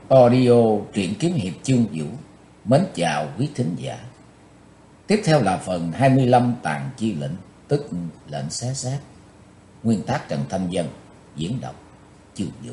Audio truyện kiếm hiệp chương vũ. Mến chào quý thính giả. Tiếp theo là phần 25 tàn chi lệnh, tức lệnh xé xác. Nguyên tác Trần Thanh Dân, diễn đọc chương vũ.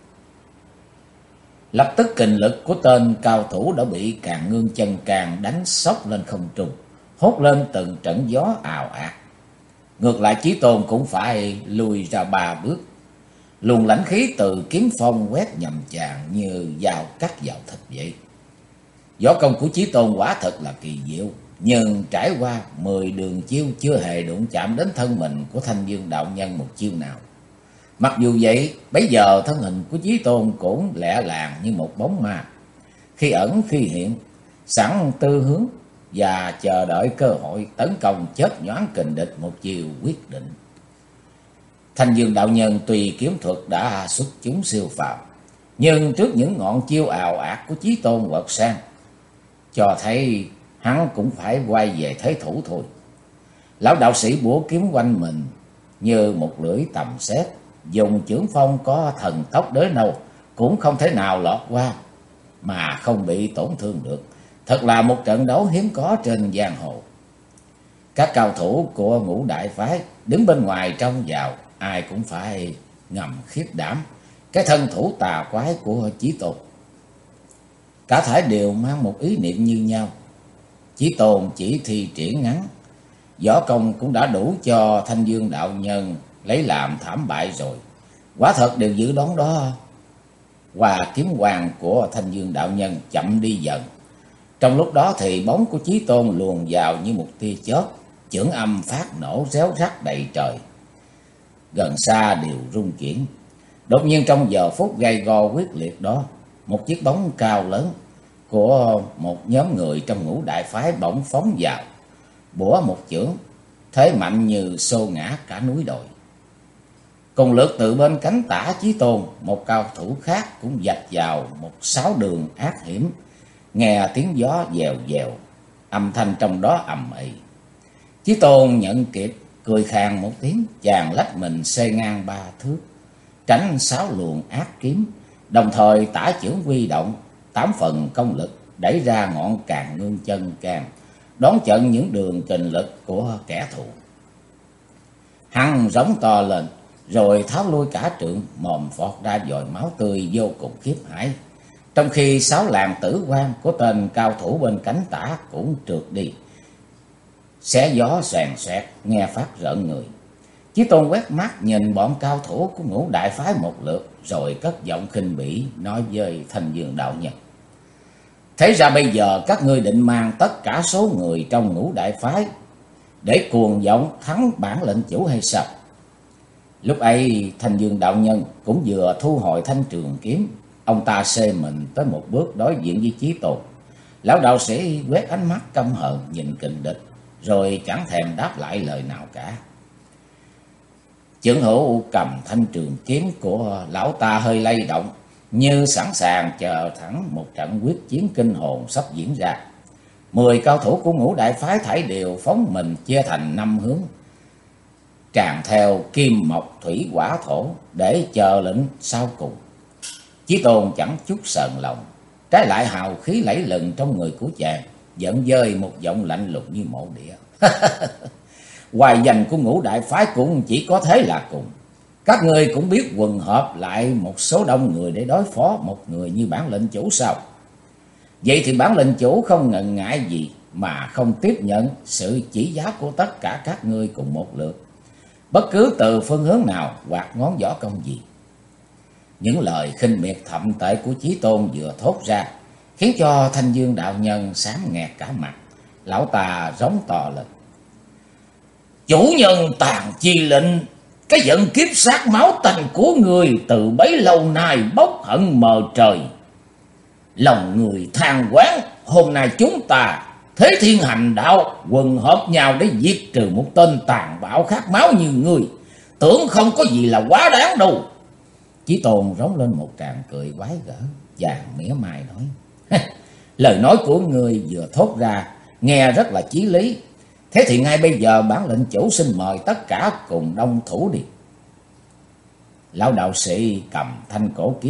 Lập tức kình lực của tên cao thủ đã bị Càn Ngương chân càng đánh sốc lên không trung, hốt lên từng trận gió ào ạt. Ngược lại Chí Tôn cũng phải lùi ra 3 bước. Luồng lãnh khí từ kiếm phong quét nhầm chàng như dao cắt vào thịt vậy. Võ công của Chí Tôn quả thật là kỳ diệu, nhưng trải qua 10 đường chiêu chưa hề đụng chạm đến thân mình của Thanh Dương đạo nhân một chiêu nào. Mặc dù vậy, bấy giờ thân hình của Chí Tôn cũng lẻ làng như một bóng ma, khi ẩn khi hiện, sẵn tư hướng và chờ đợi cơ hội tấn công chớp nhoáng kình địch một chiều quyết định. Thanh Dương đạo nhân tùy kiếm thuật đã xuất chúng siêu phàm, nhưng trước những ngọn chiêu ào ạt của Chí Tôn quật sang, cho thấy hắn cũng phải quay về thế thủ thôi. Lão đạo sĩ bủa kiếm quanh mình như một lưỡi tầm sét, dùng chưởng phong có thần tốc đới nâu cũng không thể nào lọt qua mà không bị tổn thương được. Thật là một trận đấu hiếm có trên giang hồ. Các cao thủ của Ngũ Đại phái đứng bên ngoài trông vào, ai cũng phải ngầm khiếp đảm cái thân thủ tà quái của Chí Tôn. Cả thảy đều mang một ý niệm như nhau. Chí Tôn chỉ thi triển ngắn, võ công cũng đã đủ cho Thanh Dương đạo nhân lấy làm thảm bại rồi. Quả thật đều dự đoán đó. Và kiếm hoàng của Thanh Dương đạo nhân chậm đi dần. Trong lúc đó thì bóng của Chí Tôn luồn vào như một tia chớp, chưởng âm phát nổ réo rắt đầy trời. Gần xa đều rung chuyển. Đột nhiên trong giờ phút gay go quyết liệt đó, một chiếc bóng cao lớn của một nhóm người trong Ngũ Đại phái bỗng phóng vào, bủa một chưởng, thế mạnh như xô ngã cả núi đồi. Cùng lượt từ bên cánh tả Chí Tôn, một cao thủ khác cũng vạch vào một 6 đường ác hiểm, nghe tiếng gió dèo dèo, âm thanh trong đó ầm ĩ. Chí Tôn nhận kịp, cười khàn một tiếng, chàng lách mình xê ngang 3 thước, tránh 6 luồng ác kiếm, đồng thời tả chưởng huy động 8 phần công lực, đẩy ra ngọn Càn Ngương chân can, đón trận những đường kình lực của kẻ thù. Hắn giống to lên, rồi tháo lui cả trượng, mồm phọt ra dòi máu tươi vô cùng khiếp hãi. Trong khi 6 làn tử quang của tên cao thủ bên cánh tả cũng trượt đi, xé gió xoèn xoẹt, nghe phát rợn người. Chí Tôn quét mắt nhìn bọn cao thủ của Ngũ Đại phái một lượt, rồi cất giọng khinh bỉ nói với Thanh Dương đạo nhân: thế ra bây giờ các ngươi định mang tất cả số người trong Ngũ Đại phái để cuồng vọng thắng bản lệnh chủ hay sao? Lúc ấy Thanh Dương đạo nhân cũng vừa thu hồi thanh trường kiếm, ông ta xê mình tới một bước đối diện với Chí Tôn. Lão đạo sĩ quét ánh mắt căm hờn nhìn kình địch, rồi chẳng thèm đáp lại lời nào cả. Chưởng hữu cầm thanh trường kiếm của lão ta hơi lay động, như sẵn sàng chờ thẳng một trận quyết chiến kinh hồn sắp diễn ra. 10 cao thủ của Ngũ Đại phái thảy đều phóng mình chia thành 5 hướng, tràn theo kim mộc thủy hỏa thổ để chờ lệnh sau cùng. Chí Tôn chẳng chút sờn lòng, trái lại hào khí lẫy lừng trong người của chàng, giận dơi một giọng lạnh lùng như mộ địa: hoài danh của Ngũ Đại phái cũng chỉ có thế là cùng. Các ngươi cũng biết quần hợp lại một số đông người để đối phó một người như bản lệnh chủ sao? Vậy thì bản lệnh chủ không ngần ngại gì mà không tiếp nhận sự chỉ giáo của tất cả các ngươi cùng một lượt, bất cứ từ phương hướng nào hoặc ngón võ công gì. Những lời khinh miệt thậm tệ của Chí Tôn vừa thốt ra khiến cho Thanh Dương đạo nhân xám nghẹt cả mặt. Lão ta rống to lên: chủ nhân tàn chi lệnh, cái giận kiếp sát máu tanh của người từ bấy lâu nay bốc hận mờ trời. Lòng người than quán, hôm nay chúng ta thế thiên hành đạo, quần hợp nhau để giết trừ một tên tàn bạo khát máu như người, tưởng không có gì là quá đáng đâu. Chí Tôn rống lên một tràng cười quái gở, chàng mỉa mai nói: lời nói của người vừa thốt ra nghe rất là chí lý. Thế thì ngay bây giờ bản lệnh chủ xin mời tất cả cùng đông thủ đi. Lão đạo sĩ cầm thanh cổ kiếm,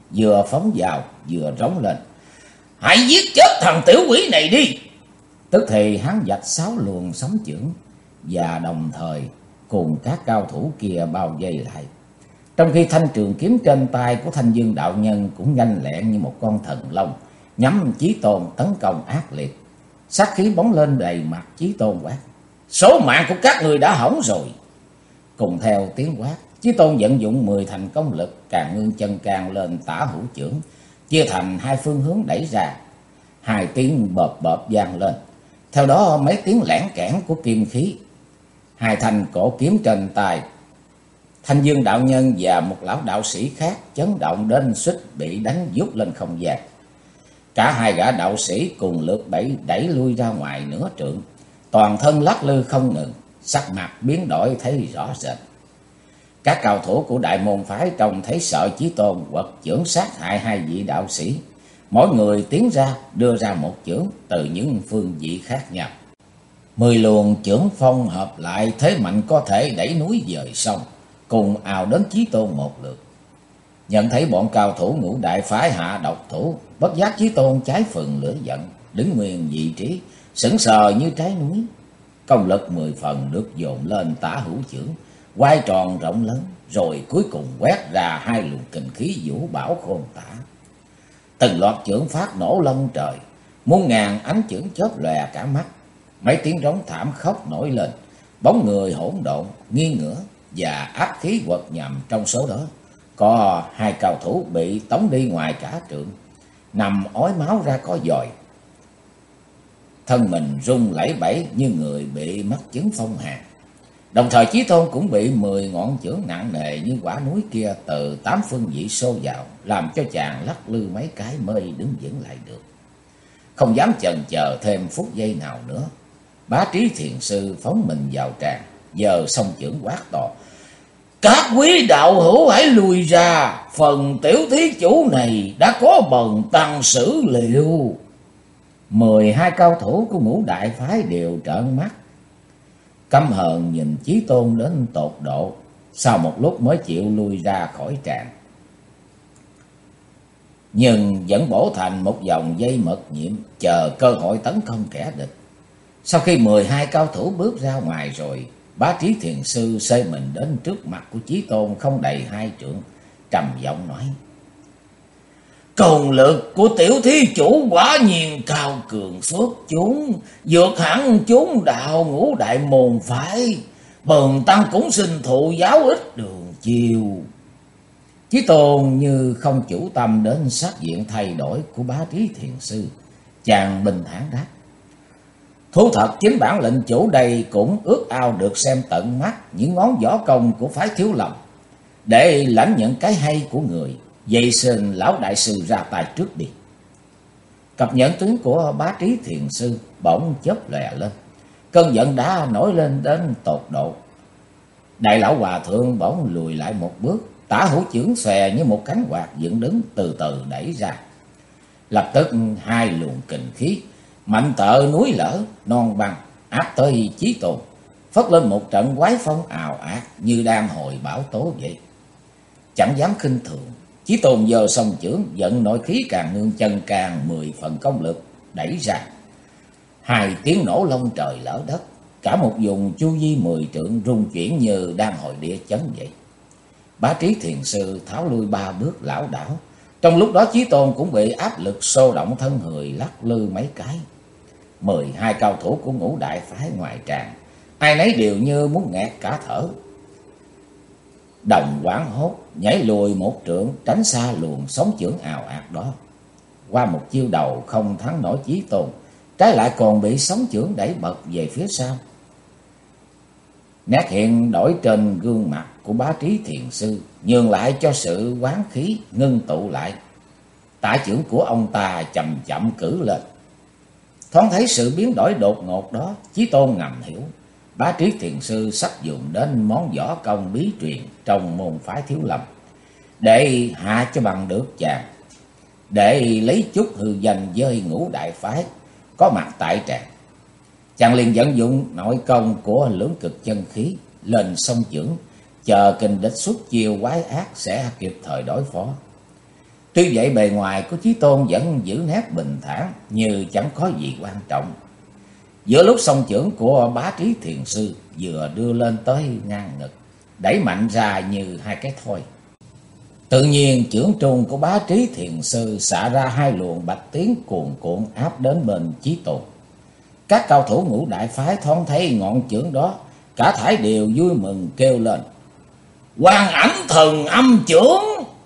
vừa phóng vào vừa rống lên: "Hãy giết chết thằng tiểu quỷ này đi!" Tức thì hắn vạch 6 luồng sóng chưởng và đồng thời cùng các cao thủ kia bao vây lại. Trong khi thanh trường kiếm trên tay của Thanh Dương đạo nhân cũng nhanh lẹn như một con thần long, nhắm Chí Tôn tấn công ác liệt. Sát khí bóng lên đầy mặt Chí Tôn quát: "Số mạng của các người đã hỏng rồi!" Cùng theo tiếng quát, Chí Tôn vận dụng 10 thành công lực, Càn Ngưng Chân Can lên tả hữu chưởng, chia thành 2 phương hướng đẩy ra. 2 tiếng bợp bợp vang lên, theo đó mấy tiếng lẻn kẽn của kim khí. 2 thanh cổ kiếm trên tay Thanh Dương đạo nhân và một lão đạo sĩ khác chấn động đến suýt bị đánh vút lên không gian. Cả 2 gã đạo sĩ cùng lượt đẩy lui ra ngoài nửa trượng, toàn thân lắc lư không ngừng, sắc mặt biến đổi thấy rõ rệt. Các cao thủ của đại môn phái trông thấy sợ Chí Tôn quật chưởng sát hại 2 vị đạo sĩ, mỗi người tiến ra đưa ra một chưởng từ những phương vị khác nhau. 10 luồng chưởng phong hợp lại, thế mạnh có thể đẩy núi dời sông, cùng ào đến Chí Tôn một lượt. Nhận thấy bọn cao thủ Ngũ Đại phái hạ độc thủ, bất giác Chí Tôn cháy phần lửa giận, đứng nguyên vị trí, sững sờ như trái núi. Công lực 10 phần được dồn lên tả hữu chưởng, quay tròn rộng lớn, rồi cuối cùng quét ra 2 luồng kình khí vũ bão khôn tả. Từng loạt chưởng phát nổ lông trời, muôn ngàn ánh chưởng chớp lòe cả mắt. Mấy tiếng rống thảm khóc nổi lên, bóng người hỗn độn nghiêng ngửa và áp khí quật nhằm. Trong số đó có 2 cao thủ bị tống đi ngoài cả trượng, nằm ói máu ra có dòi, thân mình rung lẩy bẩy như người bị mắc chứng phong hàn. Đồng thời Chí Tôn cũng bị 10 ngọn chưởng nặng nề như quả núi kia từ 8 phương vị xô vào, làm cho chàng lắc lư mấy cái mới đứng vững lại được. Không dám chần chờ thêm phút giây nào nữa, Bá Trí Thiền Sư phóng mình vào tràng, giơ song chưởng quát to: "Các quý đạo hữu hãy lùi ra, phần tiểu thí chủ này đã có bần tăng xử liệu." 12 cao thủ của Ngũ Đại phái đều trợn mắt, căm hờn nhìn Chí Tôn đến tột độ, sau một lúc mới chịu lui ra khỏi tràng. Nhưng vẫn bổ thành một vòng dây mật nhiệm, chờ cơ hội tấn công kẻ địch. Sau khi 12 cao thủ bước ra ngoài rồi, Bá Trí Thiền Sư xơi mình đến trước mặt của Chí Tôn không đầy 2 trượng, trầm giọng nói: "Công lực của tiểu thí chủ quả nhiên cao cường xuất chúng, vượt hẳn chúng đạo Ngũ Đại môn phái. Bần tăng cũng xin thụ giáo ít đường chiều." Chí Tôn như không chủ tâm đến sắc diện thay đổi của Bá Trí Thiền Sư, chàng bình thản đáp: "Thú thật chính bản lệnh chủ đây cũng ước ao được xem tận mắt những ngón võ công của phái Thiếu Lâm, để lãnh nhận cái hay của người. Vậy xin lão đại sư ra tay trước đi." Cặp nhẫn tướng của Bá Trí Thiền Sư bỗng chớp lòe lên, cơn giận đã nổi lên đến tột độ. Đại lão hòa thượng bỗng lùi lại một bước, tả hữu chưởng xòe như một cánh quạt dựng đứng, từ từ đẩy ra. Lập tức 2 luồng kình khí mạnh tợ núi lở non băng áp tới Chí Tôn, phất lên một trận quái phong ào ạt như đang hồi bão tố vậy. Chẳng dám khinh thường, Chí Tôn giơ song chưởng vận nội khí Càn Ngưng Chân Can 10 phần công lực đẩy ra. 2 tiếng nổ long trời lở đất, cả một vùng chu vi 10 trượng rung chuyển như đang hồi địa chấn vậy. Bá Trí Thiền Sư tháo lui 3 bước lảo đảo. Trong lúc đó Chí Tôn cũng bị áp lực xô động thân người lắc lư mấy cái. 12 cao thủ của Ngũ Đại phái ngoài tràng, ai nấy đều như muốn nghẹt cả thở. Đồng hoảng hốt nhảy lùi 1 trượng, tránh xa luồng sóng chưởng ào ạt đó. Qua một chiêu đầu không thắng nổi Chí Tôn, trái lại còn bị sóng chưởng đẩy bật về phía sau. Nét hiện đổi trên gương mặt của Bá Trí Thiền Sư nhường lại cho sự quán khí ngưng tụ lại. Tả chưởng của ông ta chậm chậm cử lên. Thoáng thấy sự biến đổi đột ngột đó, Chí Tôn ngầm hiểu Bá Trí Thiền Sư sắp dùng đến món võ công bí truyền trong môn phái Thiếu Lâm để hạ cho bằng được chàng, để lấy chút hư danh với Ngũ Đại phái có mặt tại tràng. Chàng liền vận dụng nội công của lưỡng cực chân khí lên song chưởng, chờ kình địch xuất chiêu quái ác sẽ kịp thời đối phó. Tuy vậy bề ngoài của Chí Tôn vẫn giữ nét bình thản như chẳng có gì quan trọng. Giữa lúc song chưởng của Bá Trí Thiền Sư vừa đưa lên tới ngang ngực, đẩy mạnh ra như hai cái thoi. Tự nhiên chưởng trung của Bá Trí Thiền Sư xả ra hai luồng bạch tiến cuồn cuộn áp đến bên Chí Tôn. Các cao thủ ngũ đại phái thoáng thấy ngọn chưởng đó, cả thảy đều vui mừng kêu lên: Quang Ảnh Thần Âm Chưởng!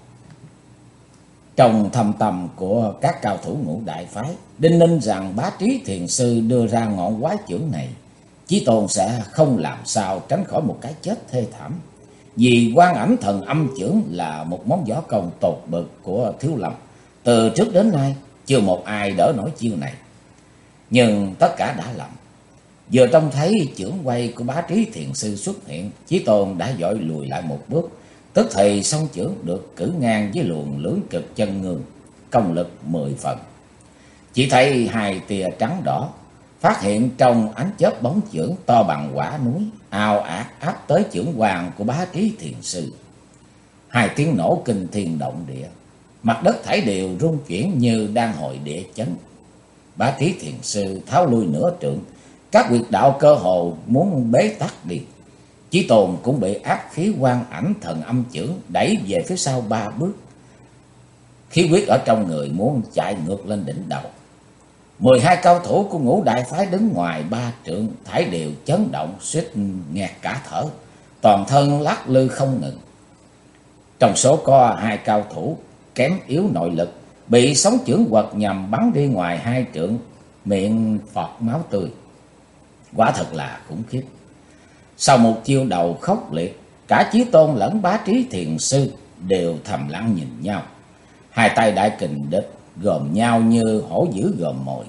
Trong thâm tâm của các cao thủ ngũ đại phái đinh ninh rằng Bá Trí Thiền Sư đưa ra ngọn quái chưởng này, Chí Tôn sẽ không làm sao tránh khỏi một cái chết thê thảm. Vì Quang Ảnh Thần Âm Chưởng là một món võ công tột bậc của Thiếu Lâm, từ trước đến nay chưa một ai đỡ nổi chiêu này. Nhưng tất cả đã lầm. Vừa trông thấy chưởng quay của Bá Trí Thiền Sư xuất hiện, Chí Tôn đã vội lùi lại một bước, tức thì song chưởng được cử ngang với luồng lưỡng cực chân ngương, công lực 10 phần. Chỉ thấy hai tia trắng đỏ phát hiện trong ánh chớp bóng chưởng to bằng quả núi, ào ạt áp tới chưởng hoàng của Bá Trí Thiền Sư. Hai tiếng nổ kinh thiên động địa, mặt đất thảy đều rung chuyển như đang hồi địa chấn. Bá Trí Thiền Sư tháo lui nửa trượng, các huyệt đạo cơ hồ muốn bế tắc đi. Chí Tôn cũng bị áp khí Quang Ảnh Thần Âm Chưởng đẩy về phía sau 3 bước. Khí huyết ở trong người muốn chạy ngược lên đỉnh đầu. 12 cao thủ của ngũ đại phái đứng ngoài 3 trượng thảy đều chấn động, suýt nghẹt cả thở, toàn thân lắc lư không ngừng. Trong số có 2 cao thủ kém yếu nội lực, bị sóng chưởng quật nhằm bắn đi ngoài 2 trượng, miệng phọt máu tươi. Quả thật là khủng khiếp. Sau một chiêu đầu khốc liệt, cả Chí Tôn lẫn Bá Trí Thiền Sư đều thầm lặng nhìn nhau. Hai tay đại kình địch gồm nhau như hổ dữ gồm mồi.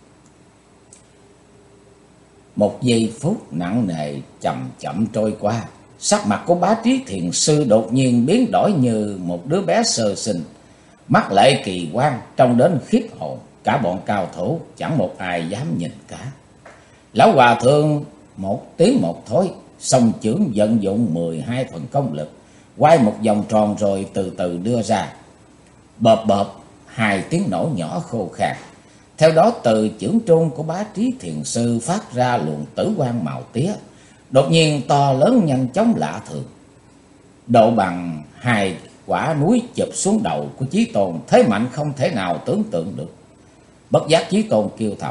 Một giây phút nặng nề chậm chậm trôi qua, sắc mặt của Bá Trí Thiền Sư đột nhiên biến đổi như một đứa bé sơ sinh, mắt lệ kỳ quan trông đến khiếp hồn. Cả bọn cao thủ chẳng một ai dám nhìn cả. Lão hòa thượng một tiếng một thối, song chưởng vận dụng 12 phần công lực, quay một vòng tròn rồi từ từ đưa ra. Bợp bợp, 2 tiếng nổ nhỏ khô khan. Theo đó từ chưởng trung của Bá Trí Thiền Sư phát ra luồng tử quang màu tía, đột nhiên to lớn nhanh chóng lạ thường, độ bằng 2 quả núi chụp xuống đầu của Chí Tôn, thế mạnh không thể nào tưởng tượng được. Bất giác Chí Tôn kêu thầm: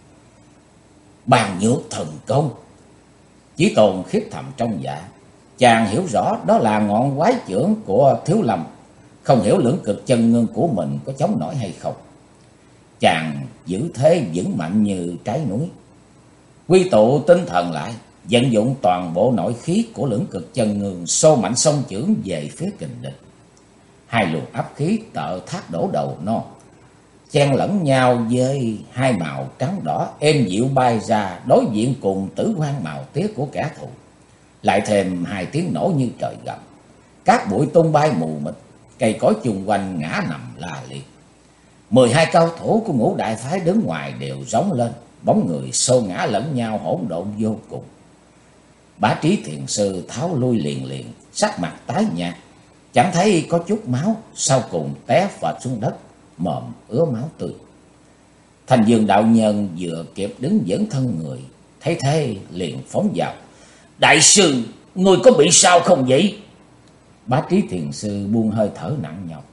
Bàn Nhược Thần Công! Chí Tôn khiếp thầm trong dạ. Chàng hiểu rõ đó là ngọn quái chưởng của Thiếu Lâm, không hiểu lưỡng cực chân ngưng của mình có chống nổi hay không. Chàng giữ thế vững mạnh như trái núi, quy tụ tinh thần lại, vận dụng toàn bộ nội khí của lưỡng cực chân ngưng, xô mạnh song chưởng về phía kình địch. 2 luồng áp khí tợ thác đổ đầu non, chen lẫn nhau với 2 màu trắng đỏ êm dịu bay ra đối diện cùng tử quang màu tía của kẻ thù. Lại thêm 2 tiếng nổ như trời gầm, các bụi tung bay mù mịt, cây cối chung quanh ngã nằm la liệt. 12 cao thủ của ngũ đại phái đứng ngoài đều rống lên, bóng người xô ngã lẫn nhau hỗn độn vô cùng. Bá Trí Thiền Sư tháo lui liền liền, sắc mặt tái nhợt, chẳng thấy có chút máu, sau cùng té phệt xuống đất, mồm ứa máu tươi. Thành Dương đạo nhân vừa kịp đứng vững thân người, thấy thế liền phóng vào: Đại sư, người có bị sao không vậy? Bá Trí Thiền Sư buông hơi thở nặng nhọc: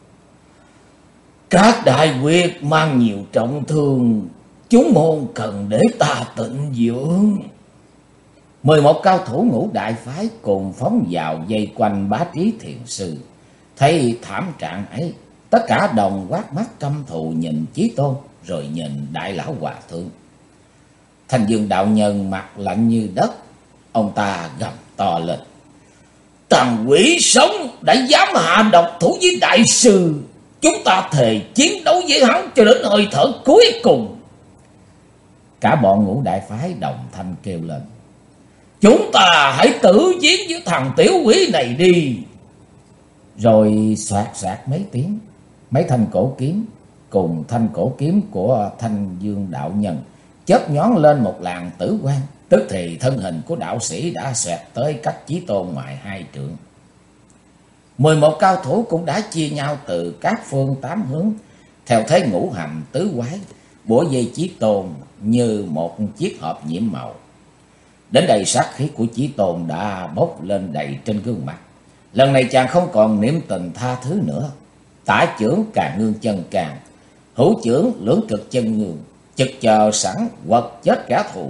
Các đại huyệt mang nhiều trọng thương, chúng môn cần để ta tịnh dưỡng. 11 cao thủ ngũ đại phái cùng phóng vào vây quanh Bá Trí Thiền Sư. Thấy thảm trạng ấy, tất cả đồng quát mắt căm thù nhìn Chí Tôn, rồi nhìn đại lão hòa thượng. Thành Dương đạo nhân mặt lạnh như đất, ông ta gầm to lên: Thằng quỷ sống đã dám hạ độc thủ với đại sư, chúng ta thề chiến đấu với hắn cho đến hơi thở cuối cùng. Cả bọn ngũ đại phái đồng thanh kêu lên: Chúng ta hãy tử chiến với thằng tiểu quỷ này đi. Rồi xoạt xoạt mấy tiếng, mấy thanh cổ kiếm cùng thanh cổ kiếm của Thanh Dương đạo nhân chớp nhón lên một làn tử quang, tức thì thân hình của đạo sĩ đã xoẹt tới cách Chí Tôn ngoài 2 trượng. 11 cao thủ cũng đã chia nhau từ các phương tám hướng, theo thế ngũ hành tứ quái, bủa vây Chí Tôn như một chiếc hộp nhiễm màu. Đến đây sát khí của Chí Tôn đã bốc lên đầy trên gương mặt. Lần này chàng không còn niệm tình tha thứ nữa. Tả chưởng Càn Ngương Chân Càn, hữu chưởng Lưỡng Cực Chân Ngương, chực chờ sẵn quật chết kẻ thù.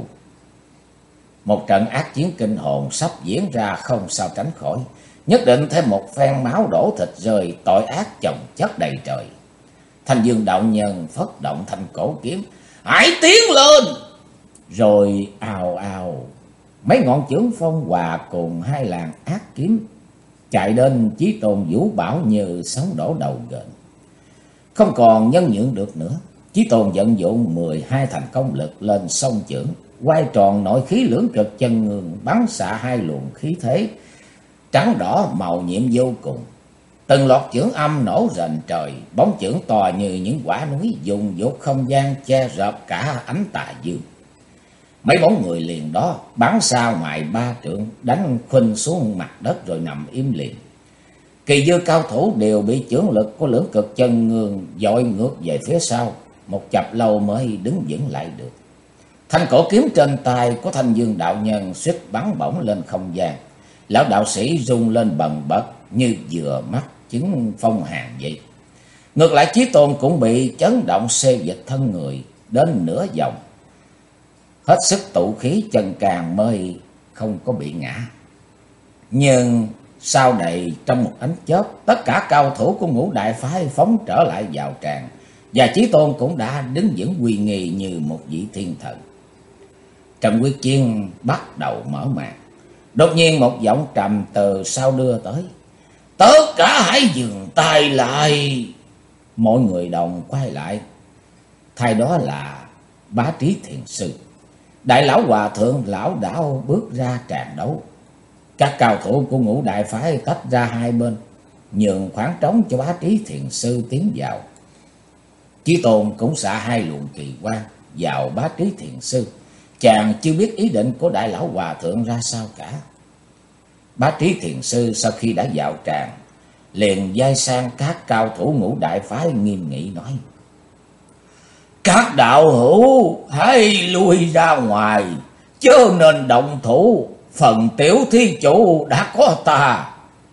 Một trận ác chiến kinh hồn sắp diễn ra không sao tránh khỏi. Nhất định thêm một phen máu đổ thịt rơi, tội ác chồng chất đầy trời. Thanh Dương đạo nhân phất động thanh cổ kiếm, hãy tiến lên. Rồi ào ào, mấy ngọn chưởng phong hòa cùng hai làn ác kiếm chạy đến Chí Tôn vũ bảo như sóng đổ đầu gền. Không còn nhân nhượng được nữa, Chí Tôn vận dụng 12 thành công lực lên song chưởng, quay tròn nội khí Lưỡng Cực Chân Ngương, bắn xạ hai luồng khí thế trắng đỏ màu nhiệm vô cùng. Từng loạt chưởng âm nổ rền trời, bóng chưởng to như những quả núi, dùng dột không gian che rợp cả ánh tà dương. Mấy bóng người liền đó bắn xa ngoài 3 trượng, đánh khuynh xuống mặt đất rồi nằm im liền. Kỳ dư cao thủ đều bị chưởng lực của Lưỡng Cực Chân Ngương dội ngược về phía sau, một chập lâu mới đứng vững lại được. Thanh cổ kiếm trên tay của Thanh Dương đạo nhân suýt bắn bổng lên không gian. Lão đạo sĩ rung lên bần bật như vừa mắc chứng phong hàn vậy. Ngược lại Chí Tôn cũng bị chấn động xê dịch thân người đến nửa vòng, hết sức tụ khí chân càng mới không có bị ngã. Nhưng sau này trong một ánh chớp, tất cả cao thủ của Ngũ Đại phái phóng trở lại vào tràng, và Chí Tôn cũng đã đứng vững uy nghi như một vị thiên thần. Trận quyết chiến bắt đầu mở màn. Đột nhiên một giọng trầm từ sau đưa tới, tất cả hãy dừng tay lại. Mọi người đồng quay lại, thay đó là Bá Trí Thiền Sư. Đại lão hòa thượng lão đảo bước ra tràng đấu. Các cao thủ của Ngũ Đại phái tách ra hai bên, nhường khoảng trống cho Bá Trí Thiền Sư tiến vào. Chí Tôn cũng xạ hai luồng kỳ quang vào Bá Trí Thiền Sư. Chàng chưa biết ý định của đại lão hòa thượng ra sao cả. Bá Trí Thiền Sư sau khi đã vào tràng, liền vai sang các cao thủ Ngũ Đại phái nghiêm nghị nói, các đạo hữu hãy lui ra ngoài, chớ nên động thủ, phần tiểu thí chủ đã có ta.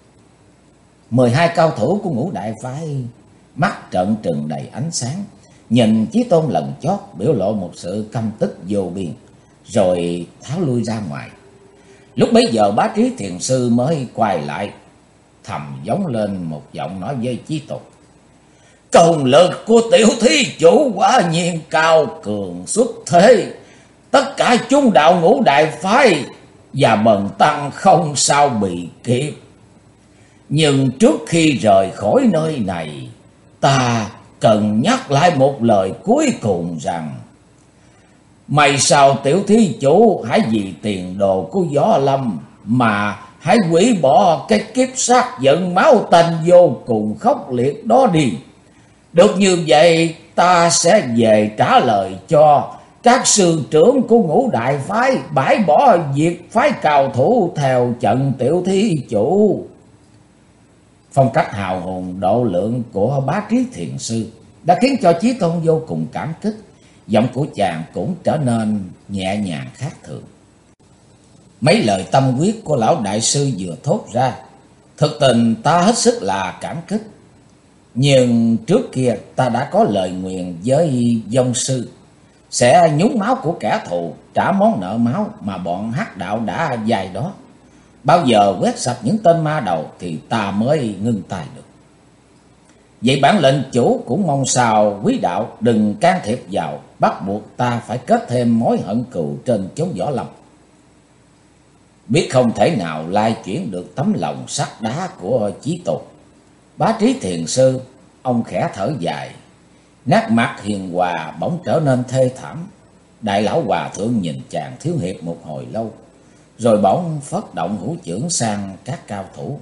12 cao thủ của Ngũ Đại phái mắt trợn trừng đầy ánh sáng, nhìn Chí Tôn lần chót biểu lộ một sự căm tức vô biên, rồi tháo lui ra ngoài. Lúc bấy giờ Bá Trí Thiền Sư mới quay lại, thầm giống lên một giọng nói với Chí Tôn, công lực của tiểu thí chủ quả nhiên cao cường xuất thế, tất cả chúng đạo Ngũ Đại phái và bần tăng không sao bị kịp. Nhưng trước khi rời khỏi nơi này, ta cần nhắc lại một lời cuối cùng rằng, may sao tiểu thí chủ hãy vì tiền đồ của Võ Lâm mà hãy hủy bỏ cái kiếp sát giận máu tanh vô cùng khốc liệt đó đi. Được như vậy, ta sẽ về trả lời cho các sư trưởng của Ngũ Đại phái bãi bỏ việc phái cao thủ theo trận tiểu thí chủ. Phong cách hào hùng độ lượng của Bá Trí Thiền Sư đã khiến cho Chí Tôn vô cùng cảm kích. Giọng của chàng cũng trở nên nhẹ nhàng khác thường. Mấy lời tâm quyết của lão đại sư vừa thốt ra, thực tình ta hết sức là cảm kích. Nhưng trước kia ta đã có lời nguyền với Vong sư, sẽ nhúng máu của kẻ thù, trả món nợ máu mà bọn hắc đạo đã dày đó. Bao giờ quét sạch những tên ma đầu thì ta mới ngưng tay được. Vậy bản lệnh chủ cũng mong sao quý đạo đừng can thiệp vào, bắt buộc ta phải kết thêm mối hận cừu trên chốn Võ Lâm. Biết không thể nào lai chuyển được tấm lòng sắt đá của Chí Tôn, Bá Trí Thiền Sư ông khẽ thở dài, nét mặt hiền hòa bỗng trở nên thê thảm. Đại lão hòa thượng nhìn chàng thiếu hiệp một hồi lâu, rồi bỗng phất động hữu chưởng sang các cao thủ.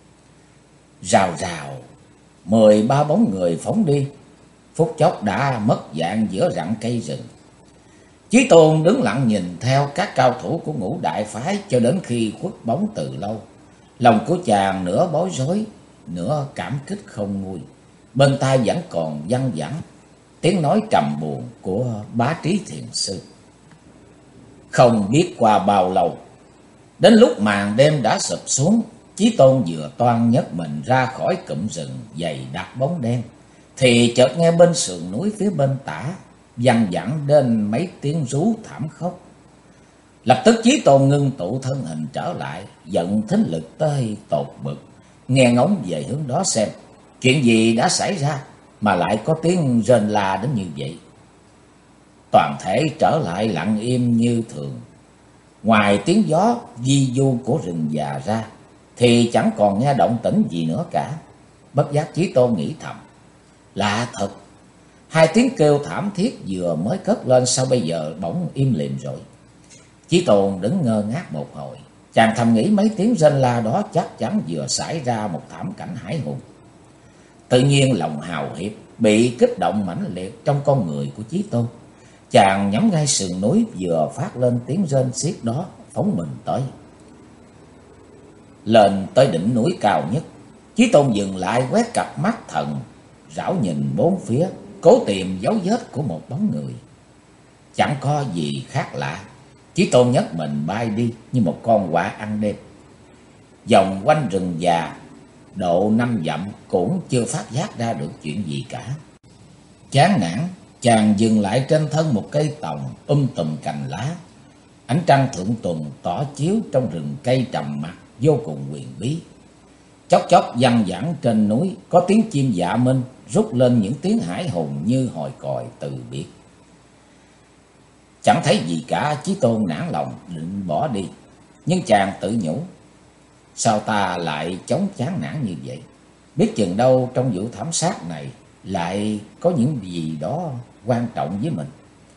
Rào rào, 13 bóng người phóng đi, phút chốc đã mất dạng giữa rặng cây rừng. Chí Tôn đứng lặng nhìn theo các cao thủ của Ngũ Đại phái cho đến khi khuất bóng từ lâu. Lòng của chàng nửa bối rối, nửa cảm kích không nguôi. Bên tai vẫn còn văng vẳng tiếng nói trầm buồn của Bá Trí thiền sư. Không biết qua bao lâu, đến lúc màn đêm đã sụp xuống, Chí Tôn vừa toan nhấc mình ra khỏi cụm rừng dày đặc bóng đen, thì chợt nghe bên sườn núi phía bên tả văng vẳng đến mấy tiếng rú thảm khốc. Lập tức Chí Tôn ngưng tụ thân hình trở lại, vận thính lực tới tột bực, nghe ngóng về hướng đó xem chuyện gì đã xảy ra mà lại có tiếng rên la đến như vậy. Toàn thể trở lại lặng im như thường, ngoài tiếng gió vi vu của rừng già ra thì chẳng còn nghe động tĩnh gì nữa cả. Bất giác Chí Tôn nghĩ thầm, lạ thật, hai tiếng kêu thảm thiết vừa mới cất lên sao bây giờ bỗng im lìm rồi. Chí Tôn đứng ngơ ngác một hồi, chàng thầm nghĩ mấy tiếng rên la đó chắc chắn vừa xảy ra một thảm cảnh hãi hùng. Tự nhiên lòng hào hiệp bị kích động mãnh liệt trong con người của Chí Tôn. Chàng nhắm ngay sườn núi vừa phát lên tiếng rên xiết đó, phóng mình tới. Lên tới đỉnh núi cao nhất, Chí Tôn dừng lại quét cặp mắt thần, rảo nhìn bốn phía, cố tìm dấu vết của một bóng người. Chẳng có gì khác lạ, Chí Tôn nhấc mình bay đi như một con quạ ăn đêm. Vòng quanh rừng già độ 5 dặm cũng chưa phát giác ra được chuyện gì cả. Chán nản, chàng dừng lại trên thân một cây tòng tùm cành lá. Ánh trăng thượng tuần tỏ chiếu trong rừng cây trầm mặc vô cùng huyền bí. Chốc chốc văng vẳng trên núi có tiếng chim dạ minh rút lên những tiếng hãi hùng như hồi còi từ biệt. Chẳng thấy gì cả, Chí Tôn nản lòng định bỏ đi, nhưng chàng tự nhủ, sao ta lại chống chán nản như vậy? Biết chừng đâu trong vụ thảm sát này lại có những gì đó quan trọng với mình.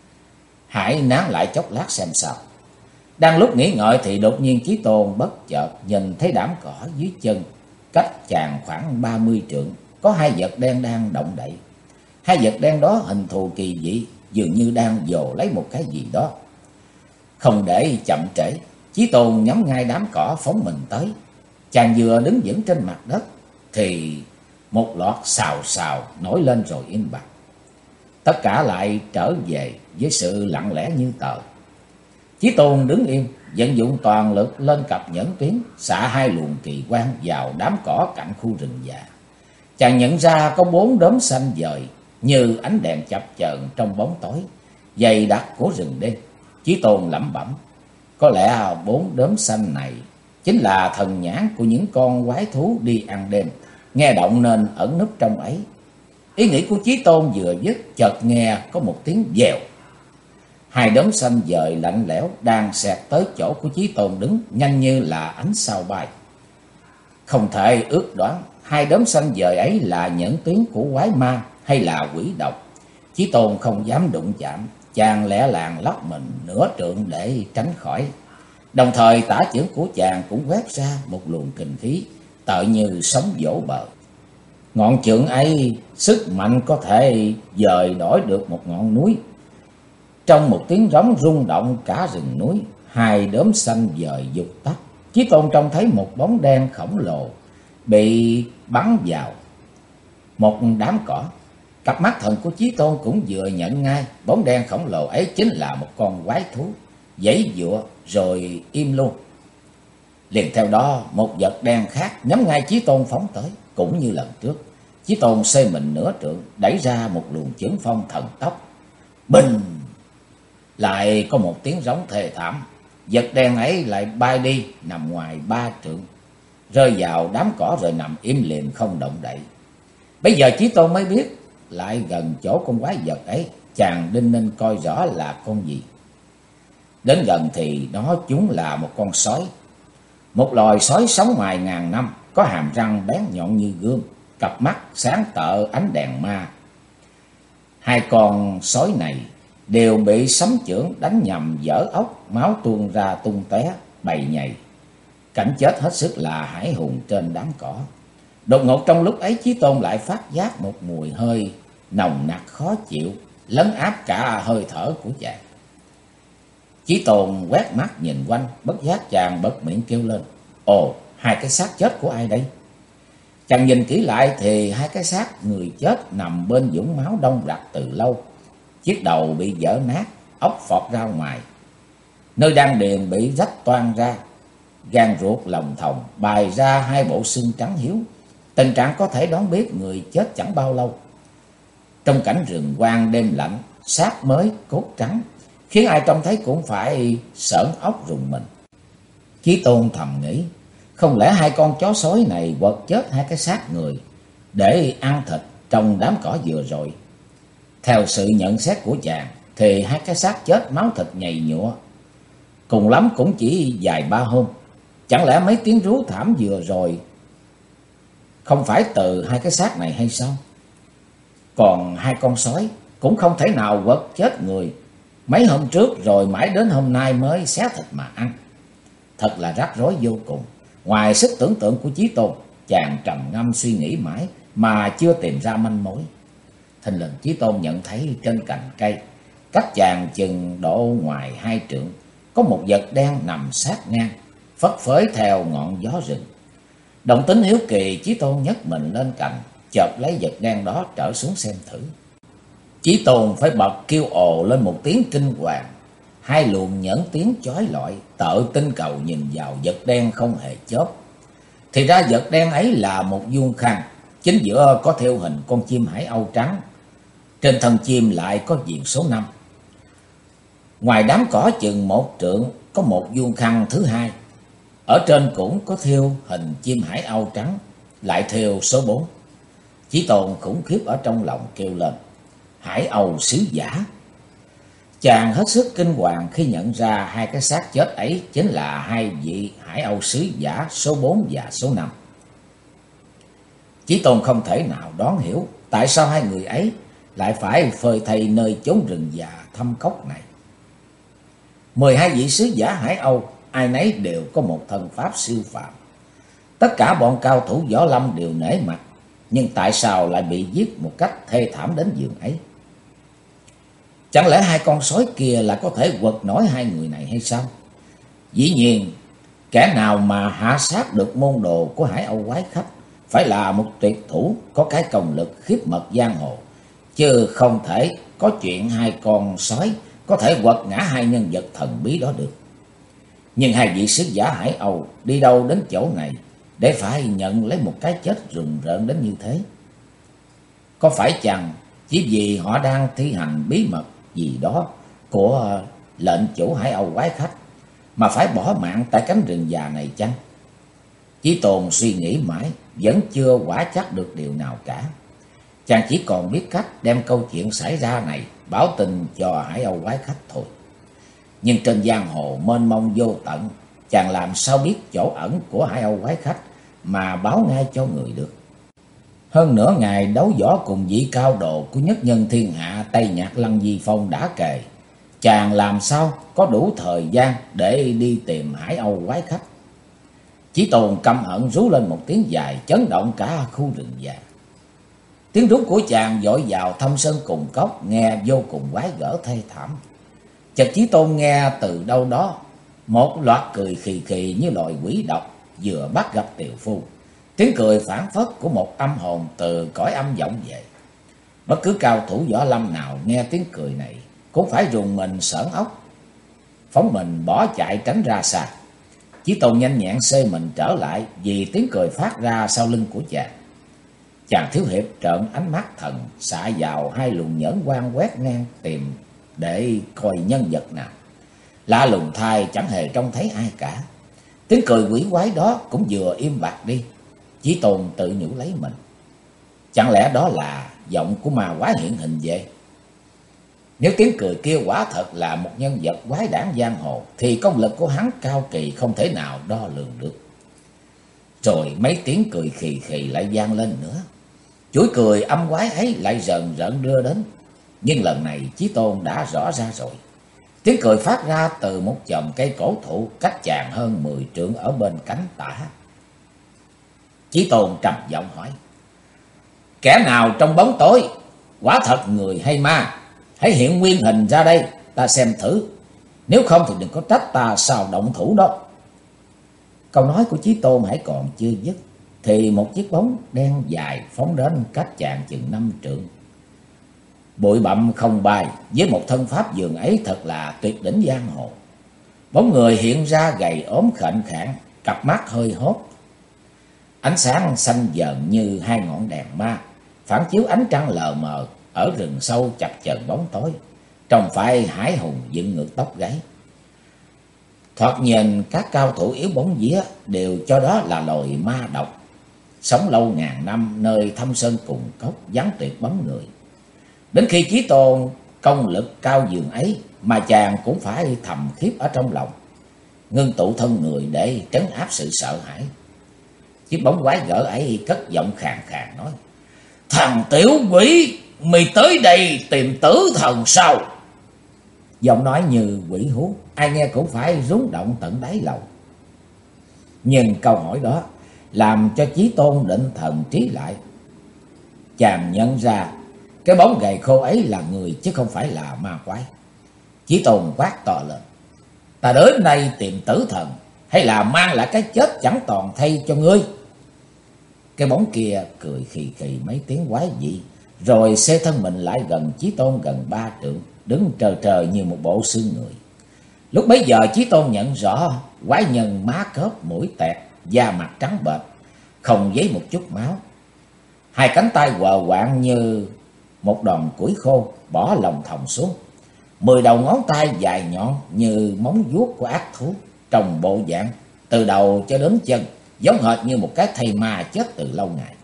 Hãy nán lại chốc lát xem sao. Đang lúc nghĩ ngợi thì đột nhiên Chí Tôn bất chợt nhìn thấy đám cỏ dưới chân, cách chàng khoảng 30 trượng, có hai vật đen đang động đậy. Hai vật đen đó hình thù kỳ dị, dường như đang dồ lấy một cái gì đó. Không để chậm trễ, Chí Tôn nhắm ngay đám cỏ phóng mình tới. Chàng vừa đứng vững trên mặt đất thì một loạt xào xào nổi lên rồi im bặt. Tất cả lại trở về với sự lặng lẽ như tờ. Chí Tôn đứng im, vận dụng toàn lực lên cặp nhẫn tuyến, xạ hai luồng kỳ quang vào đám cỏ cạnh khu rừng già. Chàng nhận ra có 4 đốm xanh vời như ánh đèn chập chờn trong bóng tối dày đặc của rừng đêm. Chí Tôn lẩm bẩm, có lẽ 4 đốm xanh này chính là thần nhãn của những con quái thú đi ăn đêm, nghe động nên ẩn núp trong ấy. Ý nghĩ của Chí Tôn vừa dứt, chợt nghe có một tiếng vèo. Hai đốm xanh dời lạnh lẽo đang xẹt tới chỗ của Chí Tôn đứng, nhanh như là ánh sao bay. Không thể ước đoán hai đốm xanh dời ấy là nhẫn tuyến của quái ma hay là quỷ độc. Chí Tôn không dám đụng chạm, chàng lẻ làng lóc mình nửa trượng để tránh khỏi. Đồng thời tả chưởng của chàng cũng quét ra một luồng kình khí tựa như sóng vỗ bờ. Ngọn chưởng ấy sức mạnh có thể dời đổi được một ngọn núi. Trong một tiếng rống rung động cả rừng núi, hai đốm xanh dời vụt tắt. Chí Tôn trông thấy một bóng đen khổng lồ bị bắn vào một đám cỏ. Cặp mắt thần của Chí Tôn cũng vừa nhận ngay bóng đen khổng lồ ấy chính là một con quái thú, giãy giụa rồi im luôn. Liền theo đó một vật đen khác nhắm ngay Chí Tôn phóng tới, cũng như lần trước. Chí Tôn xê mình nửa trượng, đẩy ra một luồng chưởng phong thần tốc. Bình! Lại có một tiếng rống thê thảm. Vật đen ấy lại bay đi nằm ngoài 3 trượng, rơi vào đám cỏ rồi nằm im lìm không động đậy. Bây giờ Chí Tôn mới biết lại gần chỗ con quái vật ấy, chàng đinh ninh coi rõ là con gì. Đến gần thì nó chúng là một con sói. Một loài sói sống mài ngàn năm, có hàm răng bén nhọn như gươm, cặp mắt sáng tợ ánh đèn ma. Hai con sói này đều bị sấm chưởng đánh nhầm vỡ ốc, máu tuôn ra tung tóe bầy nhầy. Cảnh chết hết sức là hãi hùng trên đám cỏ. Đột ngột trong lúc ấy Chí Tôn lại phát giác một mùi hơi nồng nặc khó chịu lấn áp cả hơi thở của chàng. Chí Tôn quét mắt nhìn quanh, bất giác chàng bật miệng kêu lên, ồ, hai cái xác chết của ai đây? Chàng nhìn kỹ lại thì hai cái xác người chết nằm bên vũng máu đông đặc từ lâu. Chiếc đầu bị vỡ nát, ốc phọt ra ngoài. Nơi đan điền bị rách toang ra, gan ruột lòng thòng bày ra hai bộ xương trắng hiếu. Tình trạng có thể đoán biết người chết chẳng bao lâu. Trong cảnh rừng hoang đêm lạnh, xác mới cốt trắng, khiến ai trông thấy cũng phải sởn óc rùng mình. Chí Tôn thầm nghĩ, không lẽ hai con chó sói này quật chết hai cái xác người để ăn thịt trong đám cỏ vừa rồi? Theo sự nhận xét của chàng thì hai cái xác chết máu thịt nhầy nhụa, cùng lắm cũng chỉ vài ba hôm. Chẳng lẽ mấy tiếng rú thảm vừa rồi không phải từ hai cái xác này hay sao? Còn hai con sói cũng không thể nào quật chết người mấy hôm trước rồi mãi đến hôm nay mới xé thịt mà ăn. Thật là rắc rối vô cùng. Ngoài sức tưởng tượng của Chí Tôn, chàng trầm ngâm suy nghĩ mãi mà chưa tìm ra manh mối. Thình lình Chí Tôn nhận thấy trên cành cây, cách chàng chừng độ ngoài 2 trượng, có một vật đen nằm sát ngang, phất phới theo ngọn gió rừng. Động tính hiếu kỳ, Chí Tôn nhấc mình lên cành, chợt lấy vật đen đó trở xuống xem thử. Chí Tôn phải bật kêu ồ lên một tiếng kinh hoàng. Hai luồng nhẫn tiếng chói lọi, tự tinh cầu nhìn vào vật đen không hề chớp. Thì ra vật đen ấy là một vuông khăn, chính giữa có thêu hình con chim hải âu trắng. Trên thân chim lại có viền số 5. Ngoài đám cỏ chừng 1 trượng có một vuông khăn thứ hai. Ở trên cũng có thêu hình chim hải âu trắng, lại thêu số 4. Chí Tôn khủng khiếp ở trong lòng kêu lên, hải âu sứ giả. Chàng hết sức kinh hoàng khi nhận ra hai cái xác chết ấy chính là hai vị hải âu sứ giả số 4 và số 5. Chí Tôn không thể nào đoán hiểu tại sao hai người ấy lại phải phơi thây nơi chốn rừng già thâm cốc này. 12 vị sứ giả hải âu, ai nấy đều có một thân pháp siêu phàm. Tất cả bọn cao thủ võ lâm đều nể mặt, nhưng tại sao lại bị giết một cách thê thảm đến giường ấy? Chẳng lẽ hai con sói kia là có thể quật nổi hai người này hay sao? Dĩ nhiên, kẻ nào mà hạ sát được môn đồ của hải âu quái khách phải là một tuyệt thủ có cái công lực khiếp mật giang hồ, chứ không thể có chuyện hai con sói có thể quật ngã hai nhân vật thần bí đó được. Nhưng hai vị sứ giả hải âu đi đâu đến chỗ này để phải nhận lấy một cái chết rùng rợn đến như thế? Có phải chăng chỉ vì họ đang thi hành bí mật gì đó của lệnh chủ hải âu quái khách mà phải bỏ mạng tại cánh rừng già này chăng? Chí Tôn suy nghĩ mãi vẫn chưa quả chắc được điều nào cả. Chàng chỉ còn biết cách đem câu chuyện xảy ra này báo tin cho hải âu quái khách thôi. Nhưng trên giang hồ mênh mông vô tận, chàng làm sao biết chỗ ẩn của hải âu quái khách mà báo ngay cho người được. Hơn nữa ngày đấu võ cùng vị cao độ của nhất nhân thiên hạ Tây Nhạc Lăng Di Phong đã kề, chàng làm sao có đủ thời gian để đi tìm hải âu quái khách. Chí Tôn căm hận rú lên một tiếng dài chấn động cả khu rừng già. Tiếng rú của chàng dội vào thâm sơn cùng cốc, nghe vô cùng quái gở thê thảm. Chợt Chí Tôn nghe từ đâu đó một loạt cười khì khì như loài quỷ độc vừa bắt gặp tiểu phu. Tiếng cười phảng phất của một âm hồn từ cõi âm vọng về. Bất cứ cao thủ võ lâm nào nghe tiếng cười này cũng phải rùng mình sởn ốc, phóng mình bỏ chạy tránh ra xa. Chí Tôn nhanh nhẹn xê mình trở lại vì tiếng cười phát ra sau lưng của chàng. Chàng thiếu hiệp trợn ánh mắt thần xạ vào hai luồng nhẫn quang quét ngang tìm để coi nhân vật nào. Lạ lùng thay chẳng hề trông thấy ai cả. Tiếng cười quỷ quái đó cũng vừa im bặt đi. Chí Tôn tự nhủ lấy mình, chẳng lẽ đó là giọng của ma quái hiện hình vậy? Nếu tiếng cười kia quả thật là một nhân vật quái đản giang hồ thì công lực của hắn cao kỳ không thể nào đo lường được. Rồi mấy tiếng cười khì khì lại vang lên nữa. Chuỗi cười âm quái ấy lại rần rợn đưa đến. Nhưng lần này Chí Tôn đã rõ ra rồi. Tiếng cười phát ra từ một chòm cây cổ thụ cách chàng hơn 10 trượng ở bên cánh tả. Chí Tôn trầm giọng hỏi, kẻ nào trong bóng tối, quả thật người hay ma? Hãy hiện nguyên hình ra đây, ta xem thử. Nếu không thì đừng có trách ta sao động thủ đó. Câu nói của Chí Tôn hãy còn chưa dứt, thì một chiếc bóng đen dài phóng đến cách chàng chừng 5 trượng. Bụi bặm không bay, với một thân pháp dường ấy thật là tuyệt đỉnh giang hồ. Bóng người hiện ra gầy ốm khệnh khạng, cặp mắt hơi hốt. Ánh sáng xanh dờn như hai ngọn đèn ma, phản chiếu ánh trăng lờ mờ ở rừng sâu chập chờn bóng tối, trông phải hải hùng dựng ngược tóc gáy. Thoạt nhìn các cao thủ yếu bóng vía đều cho đó là loài ma độc, sống lâu ngàn năm nơi thâm sơn cùng cốc, vắng tuyệt bóng người. Đến khi Chí Tôn công lực cao dường ấy mà chàng cũng phải thầm khiếp ở trong lòng, ngưng tụ thân người để trấn áp sự sợ hãi. Chiếc bóng quái gở ấy cất giọng khàn khàn nói: "Thằng tiểu quỷ, mày tới đây tìm tử thần sao?" Giọng nói như quỷ hú, ai nghe cũng phải rúng động tận đáy lòng. Nhưng câu hỏi đó làm cho Chí Tôn định thần trí lại. Chàng nhận ra cái bóng gầy khô ấy là người chứ không phải là ma quái. Chí Tôn quát to lên: "Ta đến đây tìm tử thần, hay là mang lại cái chết chẳng toàn thay cho ngươi?" Cái bóng kia cười khì khì mấy tiếng quái dị, rồi xê thân mình lại gần Chí Tôn gần 3 trượng, đứng trờ trờ như một bộ xương người. Lúc bấy giờ Chí Tôn nhận rõ quái nhân má khớp mũi tẹt, da mặt trắng bệch, không giấy một chút máu. Hai cánh tay quờ quạng như một đòn củi khô bỏ lòng thòng xuống. 10 đầu ngón tay dài nhọn như móng vuốt của ác thú, trông bộ dạng từ đầu cho đến chân giống hệt như một cái thây ma chết từ lâu ngày.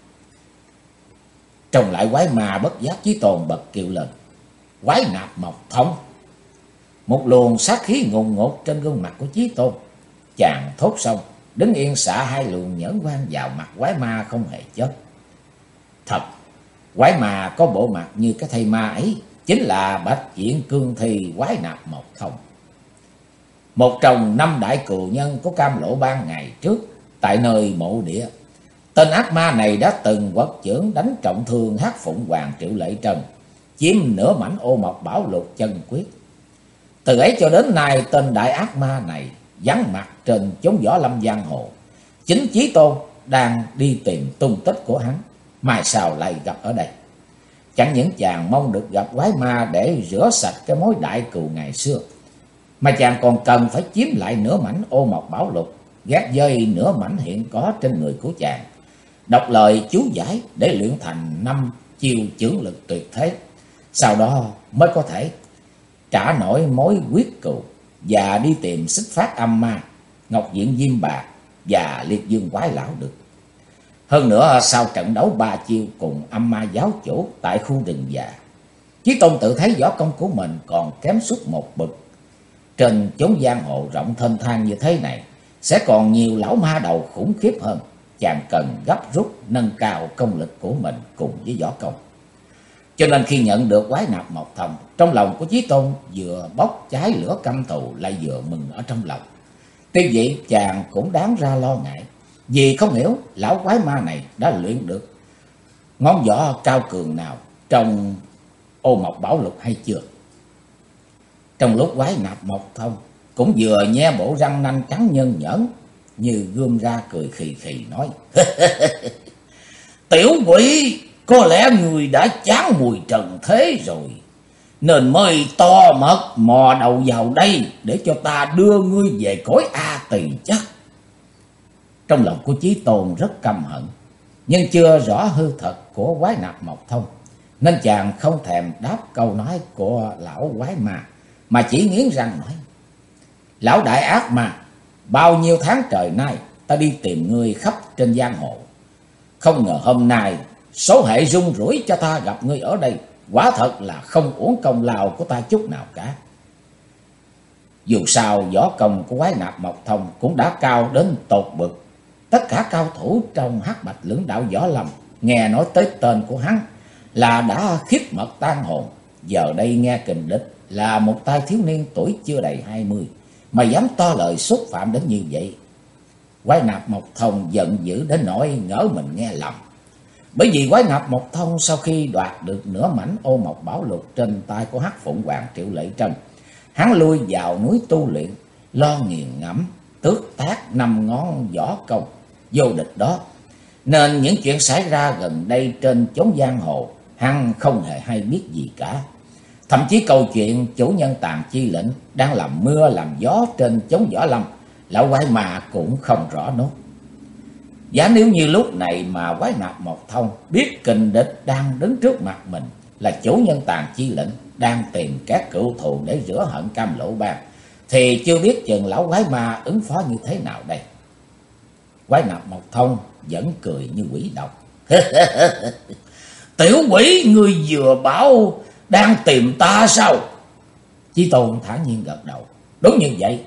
Trông lại quái ma bất giác, Chí Tôn bật kêu lên: "Quái Nạp Mộc Thông!" Một luồng sát khí ngùn ngụt trên gương mặt của Chí Tôn. Chàng thốt xong, đứng yên xả hai luồng nhẫn quan vào mặt quái ma không hề chớp. Thật, quái ma có bộ mặt như cái thây ma ấy chính là Bạch Diện Cương Thi Quái Nạp Mộc Thông, một trong 5 đại cừu nhân của Cam Lỗ Ban ngày trước tại nơi mộ địa. Tên ác ma này đã từng quật chưởng đánh trọng thương Hắc Phụng Hoàng Triệu Lệ Trần, chiếm nửa mảnh Ô Mộc Bảo Lục chân quyết. Từ ấy cho đến nay, tên đại ác ma này vắng mặt trên chốn võ lâm giang hồ. Chính Chí Tôn đang đi tìm tung tích của hắn, mai sau lại gặp ở đây. Chẳng những chàng mong được gặp quái ma để rửa sạch cái mối đại cừu ngày xưa, mà chàng còn cần phải chiếm lại nửa mảnh Ô Mộc Bảo Lục, gác dơi nửa mảnh hiện có trên người của chàng, đọc lời chú giải để luyện thành 5 chiêu chưởng lực tuyệt thế. Sau đó mới có thể trả nổi mối quyết cừu và đi tìm Xích Phát Âm Ma, Ngọc Diện Diêm Bà và Liệt Dương Quái Lão được. Hơn nữa, sau trận đấu 3 chiêu cùng Âm Ma giáo chủ tại khu rừng già, Chí Tôn tự thấy võ công của mình còn kém suốt một bậc. Trên chốn giang hồ rộng thênh thang như thế này sẽ còn nhiều lão ma đầu khủng khiếp hơn. Chàng cần gấp rút nâng cao công lực của mình cùng với võ công. Cho nên khi nhận được Quái Nạp Mộc Thông, trong lòng của Chí Tôn vừa bốc cháy lửa căm thù lại vừa mừng ở trong lòng. Tuy vậy chàng cũng đáng ra lo ngại, vì không hiểu lão quái ma này đã luyện được ngón võ cao cường nào trong Ô Mộc Bảo Lục hay chưa. Trong lúc Quái Nạp Mộc Thông cũng vừa nhe bộ răng nanh trắng nhân nhởn như gươm ra, cười khì khì nói: "Tiểu quỷ, có lẽ người đã chán mùi trần thế rồi, nên mới to mật mò đầu vào đây để cho ta đưa ngươi về cõi A Tỳ chắc." Trong lòng của Chí Tôn rất căm hận, nhưng chưa rõ hư thật của Quái Nạp Mộc Thông, nên chàng không thèm đáp câu nói của lão quái ma, mà chỉ nghiến răng nói: "Lão đại ác ma, bao nhiêu tháng trời nay ta đi tìm ngươi khắp trên giang hồ, không ngờ hôm nay số hệ rung rủi cho ta gặp ngươi ở đây, quả thật là không uổng công lao của ta chút nào cả." Dù sao võ công của Quái Nạp Mộc Thông cũng đã cao đến tột bực. Tất cả cao thủ trong Hắc Bạch Lưỡng Đạo võ lâm nghe nói tới tên của hắn là đã khiếp mật tan hồn. Giờ đây nghe kình địch là một tay thiếu niên tuổi chưa đầy 20 mà dám to lời xúc phạm đến như vậy. Quái Nạp Mộc Thông giận dữ đến nỗi ngỡ mình nghe lầm. Bởi vì Quái Nạp Mộc Thông sau khi đoạt được nửa mảnh Ô Mộc Bảo Lục trên tay của Hắc Phụng Hoàng Triệu Lệ Trân, hắn lui vào núi tu luyện, lo nghiền ngẫm tước tác 5 ngón võ công vô địch đó. nên những chuyện xảy ra gần đây trên chốn giang hồ hắn không hề hay biết gì cả. Thậm chí câu chuyện chủ nhân Tàn Chi lệnh đang làm mưa làm gió trên chốn Võ Lâm, lão quái ma cũng không rõ nốt. Giá nếu như lúc này mà Quái Nạp Một Thông biết kình địch đang đứng trước mặt mình là chủ nhân Tàn Chi lệnh đang tìm các cựu thù để rửa hận Cam Lộ Bang, thì chưa biết chừng lão quái ma ứng phó như thế nào đây. Quái Nạp Một Thông vẫn cười như quỷ độc. Tiểu quỷ, ngươi vừa bảo đang tìm ta sao? Chí Tôn thản nhiên gật đầu. Đúng như vậy.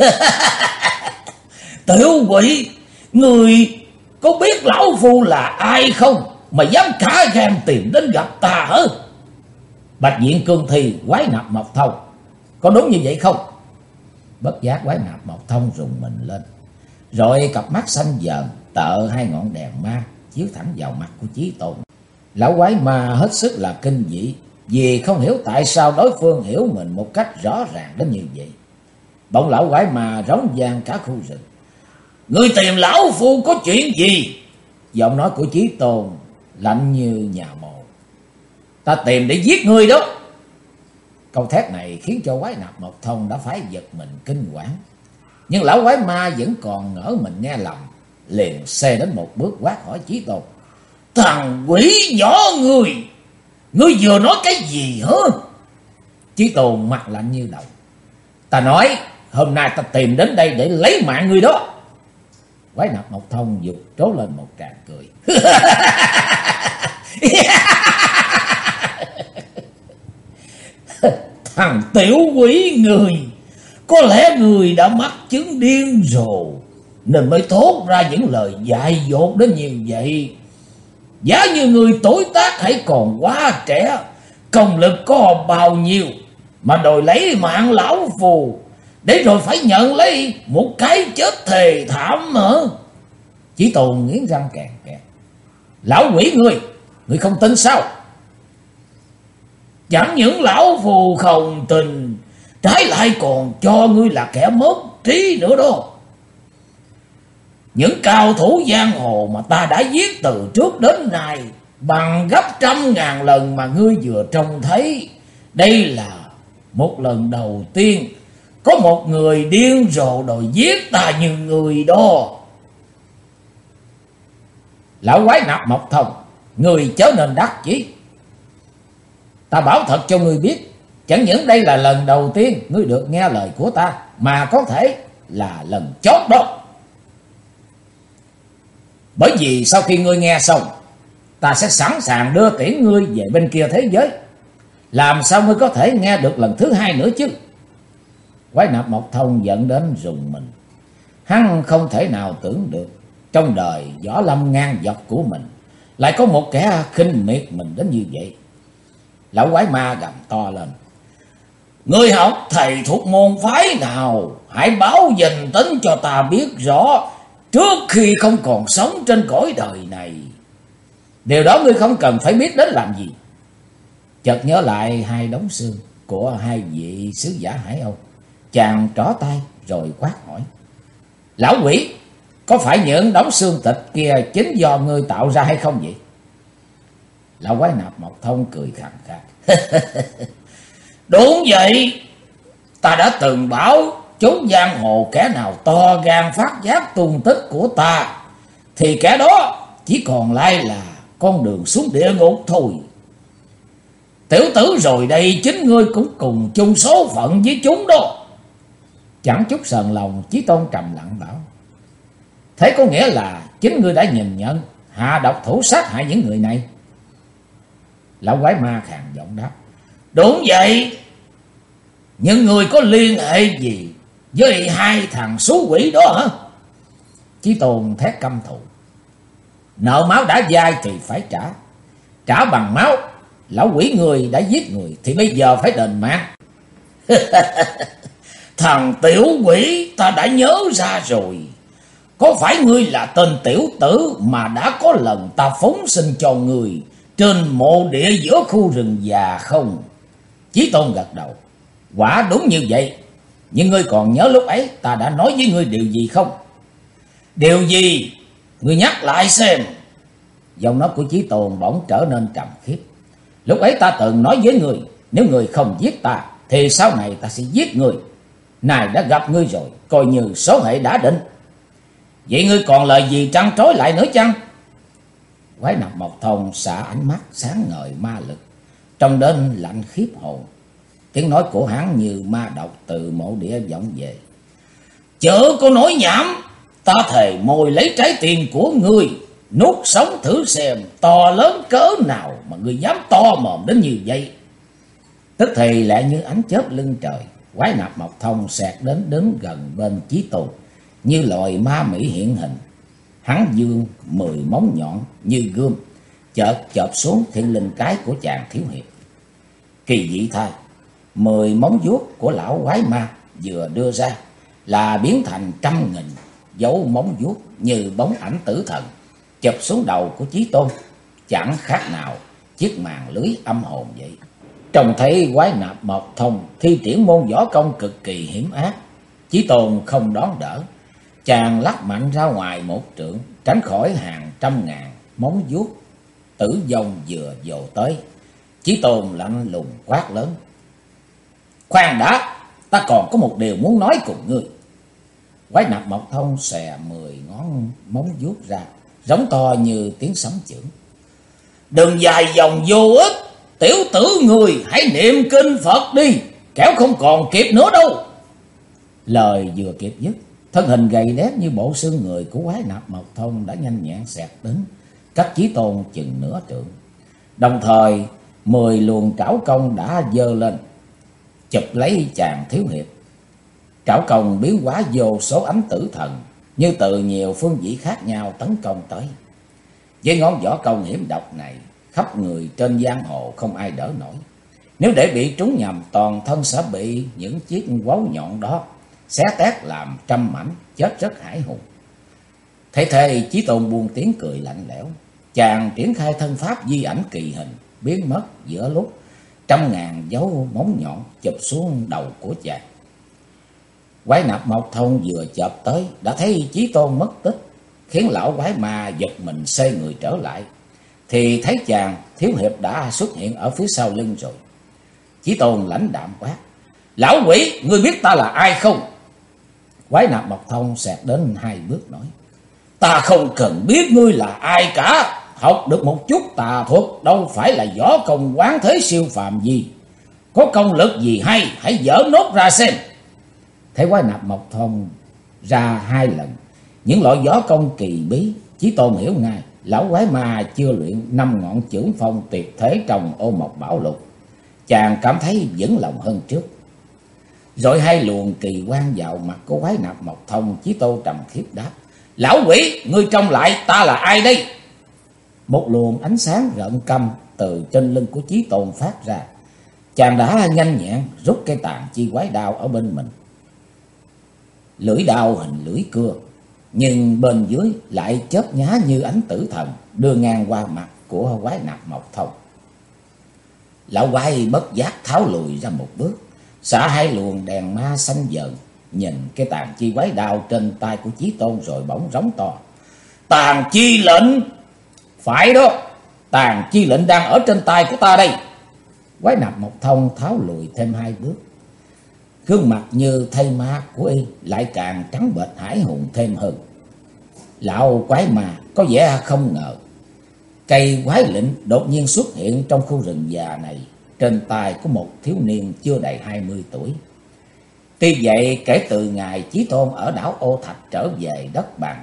Tiểu quỷ, ngươi có biết lão phu là ai không mà dám cả gan tìm đến gặp ta hả? Bạch Diện Cương Thi, Quái Nạp Một Thông, có đúng như vậy không? Bất giác Quái Nạp Một Thông rùng mình lên, rồi cặp mắt xanh dờn tợ hai ngọn đèn ma chiếu thẳng vào mặt của Chí Tôn. Lão quái ma hết sức là kinh dị, vì không hiểu tại sao đối phương hiểu mình một cách rõ ràng đến như vậy. Bỗng lão quái ma rống vang cả khu rừng. Ngươi tìm lão phu có chuyện gì? Giọng nói của Chí Tôn lạnh như nhà mồ. Ta tìm để giết ngươi đó. Câu thét này khiến cho Quái Nạp Một Thông đã phải giật mình kinh quản. Nhưng lão quái ma vẫn còn ngỡ mình nghe lầm, liền xê đến một bước quát hỏi Chí Tôn. Thằng quỷ nhỏ ngươi vừa nói cái gì hả? Chí Tôn mặt lạnh như đồng. Ta nói hôm nay ta tìm đến đây để lấy mạng ngươi đó. Quái Nạp Một Thông giục trố lên một tràng cười. Thằng tiểu quỷ người, có lẽ người đã mắc chứng điên rồ nên mới thốt ra những lời dại dột đến như vậy. Giá như người tuổi tác hãy còn quá trẻ, công lực có bao nhiêu mà đòi lấy mạng lão phù, để rồi phải nhận lấy một cái chết thề thảm hả? Chí Tôn nghiến răng kẹt kẹt. Lão quỷ ngươi không tin sao? Chẳng những lão phù không tin, trái lại còn cho ngươi là kẻ mất trí nữa đó. Những cao thủ giang hồ mà ta đã giết từ trước đến nay bằng gấp 100.000 lần mà ngươi vừa trông thấy. Đây là một lần đầu tiên có một người điên rồ đòi giết ta như người đó. Lão Quái Nạp Một Thông, người chớ nên đắc chí. Ta bảo thật cho ngươi biết, chẳng những đây là lần đầu tiên ngươi được nghe lời của ta, mà có thể là lần chót đó. Bởi vì sau khi ngươi nghe xong, ta sẽ sẵn sàng đưa tiễn ngươi về bên kia thế giới. Làm sao ngươi có thể nghe được lần thứ hai nữa chứ? Quái Nạp Một Thông giận đến rùng mình. Hắn không thể nào tưởng được trong đời võ lâm ngang dọc của mình lại có một kẻ khinh miệt mình đến như vậy. Lão quái ma gầm to lên. Ngươi học thầy thuộc môn phái nào, hãy báo danh tính cho ta biết rõ trước khi không còn sống trên cõi đời này. Điều đó ngươi không cần phải biết đến làm gì. Chợt nhớ lại hai đống xương của hai vị sứ giả Hải Âu, chàng trỏ tay rồi quát hỏi. Lão quỷ, có phải những đống xương thịt kia chính do ngươi tạo ra hay không vậy? Lão Quái Nạp Một Thông cười khàn khàn. Đúng vậy, ta đã từng bảo chốn giang hồ kẻ nào to gan phát giác tung tích của ta thì kẻ đó chỉ còn lại là con đường xuống địa ngục thôi. Tiểu tử rồi đây chính ngươi cũng cùng chung số phận với chúng đó. Chẳng chút sờn lòng, Chí Tôn trầm lặng bảo. Thế có nghĩa là chính ngươi đã nhìn nhận hạ độc thủ sát hại những người này? Lão quái ma khàn giọng đáp. Đúng vậy. Nhưng người có liên hệ gì với hai thằng xú quỷ đó hả? Chí Tôn thét căm thù. Nợ máu đã dai thì phải trả. Trả bằng máu. Lão quỷ người đã giết người thì bây giờ phải đền mạng. Thằng tiểu quỷ, ta đã nhớ ra rồi. Có phải ngươi là tên tiểu tử mà đã có lần ta phóng sinh cho người trên mộ địa giữa khu rừng già không? Chí Tôn gật đầu. Quả đúng như vậy. Nhưng ngươi còn nhớ lúc ấy ta đã nói với ngươi điều gì không? Điều gì? Ngươi nhắc lại xem. Giọng nói của Chí Tôn bỗng trở nên trầm khiếp. Lúc ấy ta từng nói với người, nếu người không giết ta thì sau này ta sẽ giết người. Này đã gặp ngươi rồi, coi như số hệ đã định. Vậy ngươi còn lời gì trăn trối lại nữa chăng? Quái Nạp Mộc Thông xả ánh mắt sáng ngời ma lực, trông đến lạnh khiếp hồn. Tiếng nói của hắn như ma độc từ mộ địa vọng về. Chớ có nói nhảm, ta thề mồi lấy trái tim của ngươi, nuốt sống thử xem to lớn cỡ nào mà ngươi dám to mồm đến như vậy. Tức thì lại như ánh chớp lưng trời, Quái Nạp Mộc Thông xẹt đến đứng gần bên Chí Tôn, như loài ma mị hiện hình. Hắn dương 10 móng nhọn như gươm, chợt chộp xuống thiên linh cái của chàng thiếu hiệp. Kỳ dị thay, 10 móng vuốt của lão quái ma vừa đưa ra là biến thành trăm nghìn dấu móng vuốt như bóng ảnh tử thần, chụp xuống đầu của Chí Tôn, chẳng khác nào chiếc màn lưới âm hồn vậy. Trông thấy Quái Nạp Mộc Thông thi triển môn võ công cực kỳ hiểm ác, Chí Tôn không đón đỡ, chàng lắc mạnh ra ngoài một trượng, tránh khỏi hàng trăm ngàn móng vuốt tử vong vừa dồ tới. Chí Tôn lạnh lùng quát lớn: Khoan đã, ta còn có một điều muốn nói cùng ngươi. Quái Nạp Mộc Thông xòe 10 ngón móng vuốt ra, giống to như tiếng sấm chưởng. Đừng dài dòng vô ích, tiểu tử người hãy niệm kinh Phật đi, kẻo không còn kịp nữa đâu. Lời vừa kịp dứt, thân hình gầy đét như bộ xương người của Quái Nạp Mộc Thông đã nhanh nhẹn xẹt đến, cách Chí Tôn chừng nửa trượng. Đồng thời 10 luồng trảo công đã giơ lên, chụp lấy chàng thiếu hiệp. Trảo công biến hóa vô số ánh tử thần, như từ nhiều phương vị khác nhau tấn công tới. Với ngón võ công hiểm độc này, khắp người trên giang hồ không ai đỡ nổi. Nếu để bị trúng nhầm, toàn thân sẽ bị những chiếc quấu nhọn đó xé tét làm trăm mảnh, chết rất hãi hùng. Thế thế Chí Tôn buông tiếng cười lạnh lẽo, chàng triển khai thân pháp di ảnh kỳ hình, biến mất giữa lúc trăm ngàn dấu móng nhọn chụp xuống đầu của chàng. Quái Nạp Mộc Thông vừa chợp tới đã thấy Chí Tôn mất tích, khiến lão quái ma giật mình xoay người trở lại, thì thấy chàng thiếu hiệp đã xuất hiện ở phía sau lưng rồi. Chí Tôn lãnh đạm quát: Lão quỷ, ngươi biết ta là ai không? Quái Nạp Mộc Thông xẹt đến 2 bước nói: Ta không cần biết ngươi là ai cả, học được một chút tà thuật, đâu phải là võ công quán thế siêu phàm gì. Có công lực gì hay, hãy dở nốt ra xem. Thấy Quái Nạp Mộc Thông ra 2 lần những loại võ công kỳ bí, Chí Tôn hiểu ngay lão quái ma chưa luyện 5 ngọn chưởng phong tuyệt thế trong Ô Mộc Bảo Lục. Chàng cảm thấy vững lòng hơn trước. Rồi 2 luồng kỳ quang vào mặt của Quái Nạp Mộc Thông, Chí Tôn trầm khiếp đáp: Lão quỷ, ngươi trông lại ta là ai đây? Một luồng ánh sáng rợn căm từ trên lưng của Chí Tôn phát ra. Chàng đã nhanh nhẹn rút cây tàn chi quái đao ở bên mình. Lưỡi đao hình lưỡi cưa, nhưng bên dưới lại chớp nhá như ánh tử thần, đưa ngang qua mặt của Quái Nạp Mộc Thông. Lão quái bất giác tháo lùi ra một bước, xả 2 luồng đèn ma xanh dần, nhìn cái tàn chi quái đao trên tay của Chí Tôn rồi bỗng rống to: Tàn chi lệnh! Phải đó, tàn chi lệnh đang ở trên tay của ta đây. Quái Nạp Mộc Thông tháo lùi thêm 2 bước, gương mặt như thây ma của y lại càng trắng bệch hãi hùng thêm hơn. Lão quái ma có vẻ không ngờ cây quái lệnh đột nhiên xuất hiện trong khu rừng già này trên tay của một thiếu niên chưa đầy 20 tuổi. Tuy vậy, kể từ ngày Chí Tôn ở đảo Ô Thạch trở về đất bằng,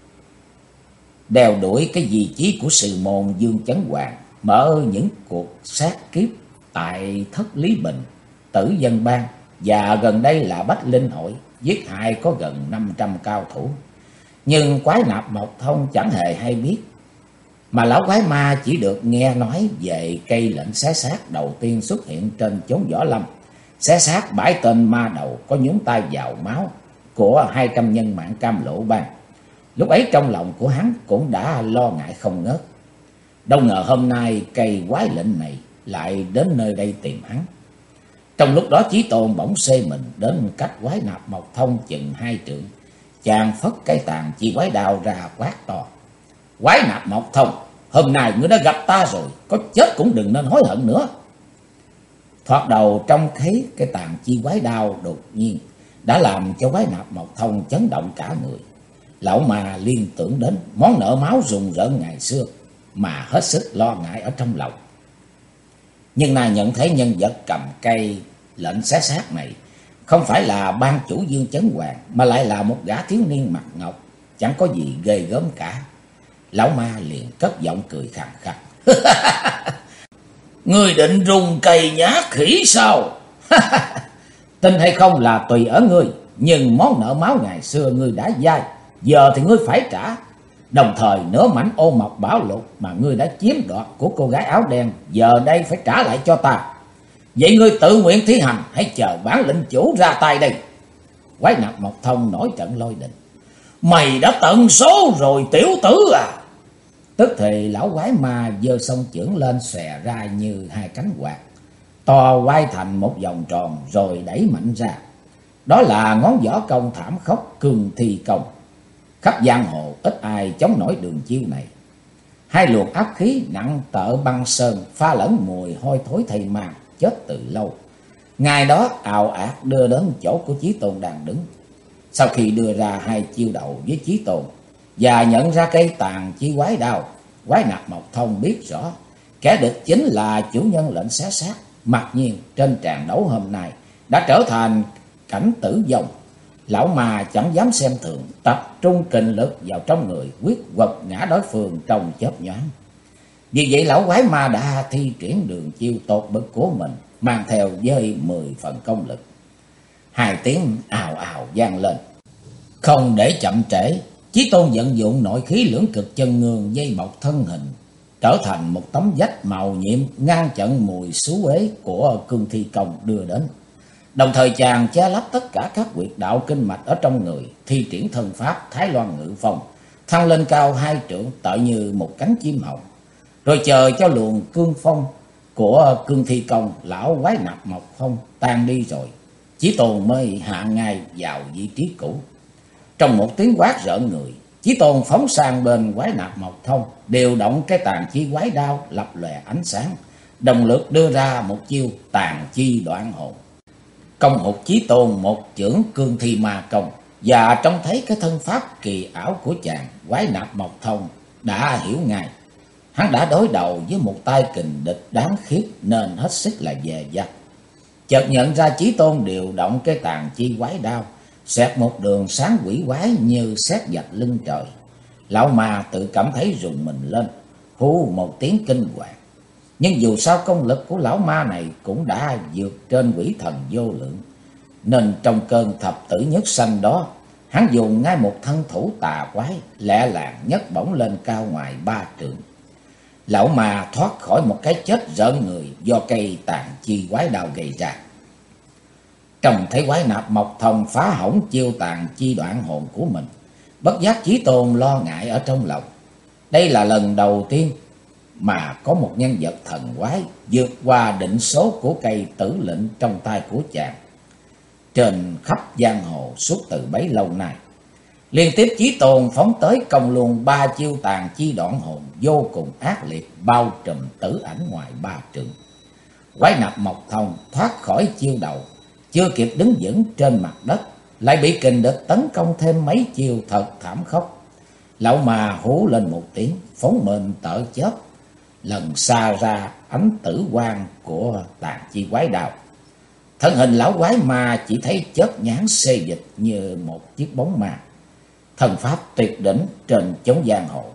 đeo đuổi cái vị trí của sư môn Dương Chấn Hoàng, mở những cuộc sát kiếp tại Thất Lý Bình, Tử Dân Bang, và gần đây là Bách Linh Hội, giết hại có gần 500 cao thủ. Nhưng Quái Nạp Mộc Thông chẳng hề hay biết, mà lão quái ma chỉ được nghe nói về cây lệnh xé xác đầu tiên xuất hiện trên chốn võ lâm, xé xác 7 tên ma đầu có nhúng tay vào máu của 200 nhân mạng Cam Lộ Bang. Lúc ấy trong lòng của hắn cũng đã lo ngại không ngớt. Đâu ngờ hôm nay cây quái lệnh này lại đến nơi đây tìm hắn. Trong lúc đó Chí Tôn bỗng xê mình đến cách Quái Nạp Mộc Thông chừng 2 trượng. Chàng phất cây tàn chi quái đao ra quát to: Quái Nạp Mộc Thông, hôm nay ngươi đã gặp ta rồi, có chết cũng đừng nên hối hận nữa. Thoạt đầu trông thấy cái tàn chi quái đao đột nhiên đã làm cho Quái Nạp Mộc Thông chấn động cả người. Lão mà liên tưởng đến món nợ máu rùng rợn ngày xưa mà hết sức lo ngại ở trong lòng. Nhưng nay nhận thấy nhân vật cầm cây lệnh xé xác này không phải là ban chủ Dương Chấn Hoàng, mà lại là một gã thiếu niên mặt ngọc, chẳng có gì ghê gớm cả. Lão ma liền cất giọng cười khàn khàn. Ngươi định rung cây nhát khỉ sao? Tin hay không là tùy ở ngươi, nhưng món nợ máu ngày xưa ngươi đã dai, giờ thì ngươi phải trả. Đồng thời nửa mảnh ô mộc bảo lục mà ngươi đã chiếm đoạt của cô gái áo đen, giờ đây phải trả lại cho ta. Vậy ngươi tự nguyện thi hành, hãy chờ bản lệnh chủ ra tay đây. Quái Nạp Mộc Thông nổi trận lôi đình. Mày đã tận số rồi tiểu tử à? Tức thì lão quái ma giơ song chưởng lên xòe ra như hai cánh quạt, to quay thành một vòng tròn rồi đẩy mạnh ra. Đó là ngón võ công thảm khốc Cương Thi Công. Khắp giang hồ ít ai chống nổi đường chiêu này. Hai luồng áp khí nặng tợ băng sơn pha lẫn mùi hôi thối thây ma chết từ lâu, ngày đó ào ạt đưa đến chỗ của Chí Tôn đang đứng. Sau khi đưa ra hai chiêu đầu với Chí Tôn và nhận ra cây tàn chi quái đao, Quái Nạp Mộc Thông biết rõ kẻ địch chính là chủ nhân lệnh xé xác. Mặc nhiên trên tràng đấu hôm nay đã trở thành cảnh tử vong. Lão ma chẳng dám xem thường, tập trung kình lực vào trong người, quyết quật ngã đối phương trong chớp nhoáng. Vì vậy lão quái ma đã thi triển đường chiêu tột bậc của mình, mang theo với 10 phần công lực. Hai tiếng ào ào vang lên. Không để chậm trễ, Chí Tôn vận dụng nội khí lưỡng cực chân ngương dây bọc thân hình, trở thành một tấm vách màu nhiệm ngăn chặn mùi xú uế của Cương Thi Công đưa đến. Đồng thời chàng che lấp tất cả các huyệt đạo kinh mạch ở trong người, thi triển thân pháp Thái Loan Ngự Phong, thăng lên cao 2 trượng tựa như một cánh chim hồng. Rồi chờ cho luồng cương phong của Cương Thi Công lão Quái Nạp Mộc Thông tan đi rồi, Chí Tôn mới hạ ngay vào vị trí cũ. Trong một tiếng quát rợn người, Chí Tôn phóng sang bên Quái Nạp Mộc Thông, điều động cái tàn chi quái đao lập lòe ánh sáng, đồng lực đưa ra một chiêu tàn chi đoạn hồn. Công hụt Chí Tôn một chưởng Cương Thi Ma Công, và trông thấy cái thân pháp kỳ ảo của chàng, Quái Nạp Mộc Thông đã hiểu ngay. Hắn đã đối đầu với một tay kình địch đáng khiếp nên hết sức là dè dặt. Chợt nhận ra Chí Tôn điều động cái tàn chi quái đao, xẹt một đường sáng quỷ quái như sét vạch lưng trời. Lão ma tự cảm thấy rùng mình lên, hú một tiếng kinh hoàng. Nhưng dù sao công lực của lão ma này cũng đã vượt trên quỷ thần vô lượng, nên trong cơn thập tử nhất sanh đó, hắn dùng ngay một thân thủ tà quái, lẹ làng nhấc bổng lên cao ngoài 3 trượng. Lão ma thoát khỏi một cái chết rợn người do cây tàn chi quái đao gây ra. Trông thấy Quái Nạp Mộc Thông phá hỏng chiêu tàn chi đoạn hồn của mình, bất giác Chí Tôn lo ngại ở trong lòng. Đây là lần đầu tiên mà có một nhân vật thần quái vượt qua định số của cây tử lệnh trong tay của chàng. Trên khắp giang hồ suốt từ bấy lâu nay, liên tiếp Chí Tôn phóng tới công luôn 3 chiêu tàn chi đoạn hồn vô cùng ác liệt, bao trùm tử ảnh ngoài 3 trượng. Quái Nạp Mộc Thông thoát khỏi chiêu đầu, chưa kịp đứng vững trên mặt đất, lại bị kình địch tấn công thêm mấy chiêu thật thảm khốc. Lão ma hú lên một tiếng, phóng mệnh tợ chớp, lần xa ra ánh tử quang của tàn chi quái đao. Thân hình lão quái ma chỉ thấy chớp nhoáng xê dịch như một chiếc bóng ma. Thần pháp tuyệt đỉnh trên chốn giang hồ.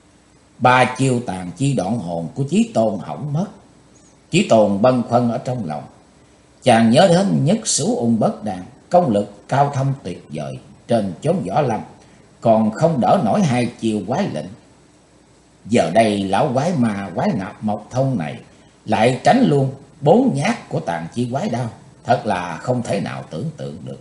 3 chiêu tàn chi đoạn hồn của Chí Tôn hỏng mất. Chí Tôn bâng khuâng ở trong lòng. Chàng nhớ đến Nhất Xú Ung Bất Đàn, công lực cao thâm tuyệt vời trên chốn võ lâm, còn không đỡ nổi 2 chiêu quái lệnh. Giờ đây lão quái ma Quái Nạp Mộc Thông này lại tránh luôn 4 nhát của tàn chi quái đao, thật là không thể nào tưởng tượng được.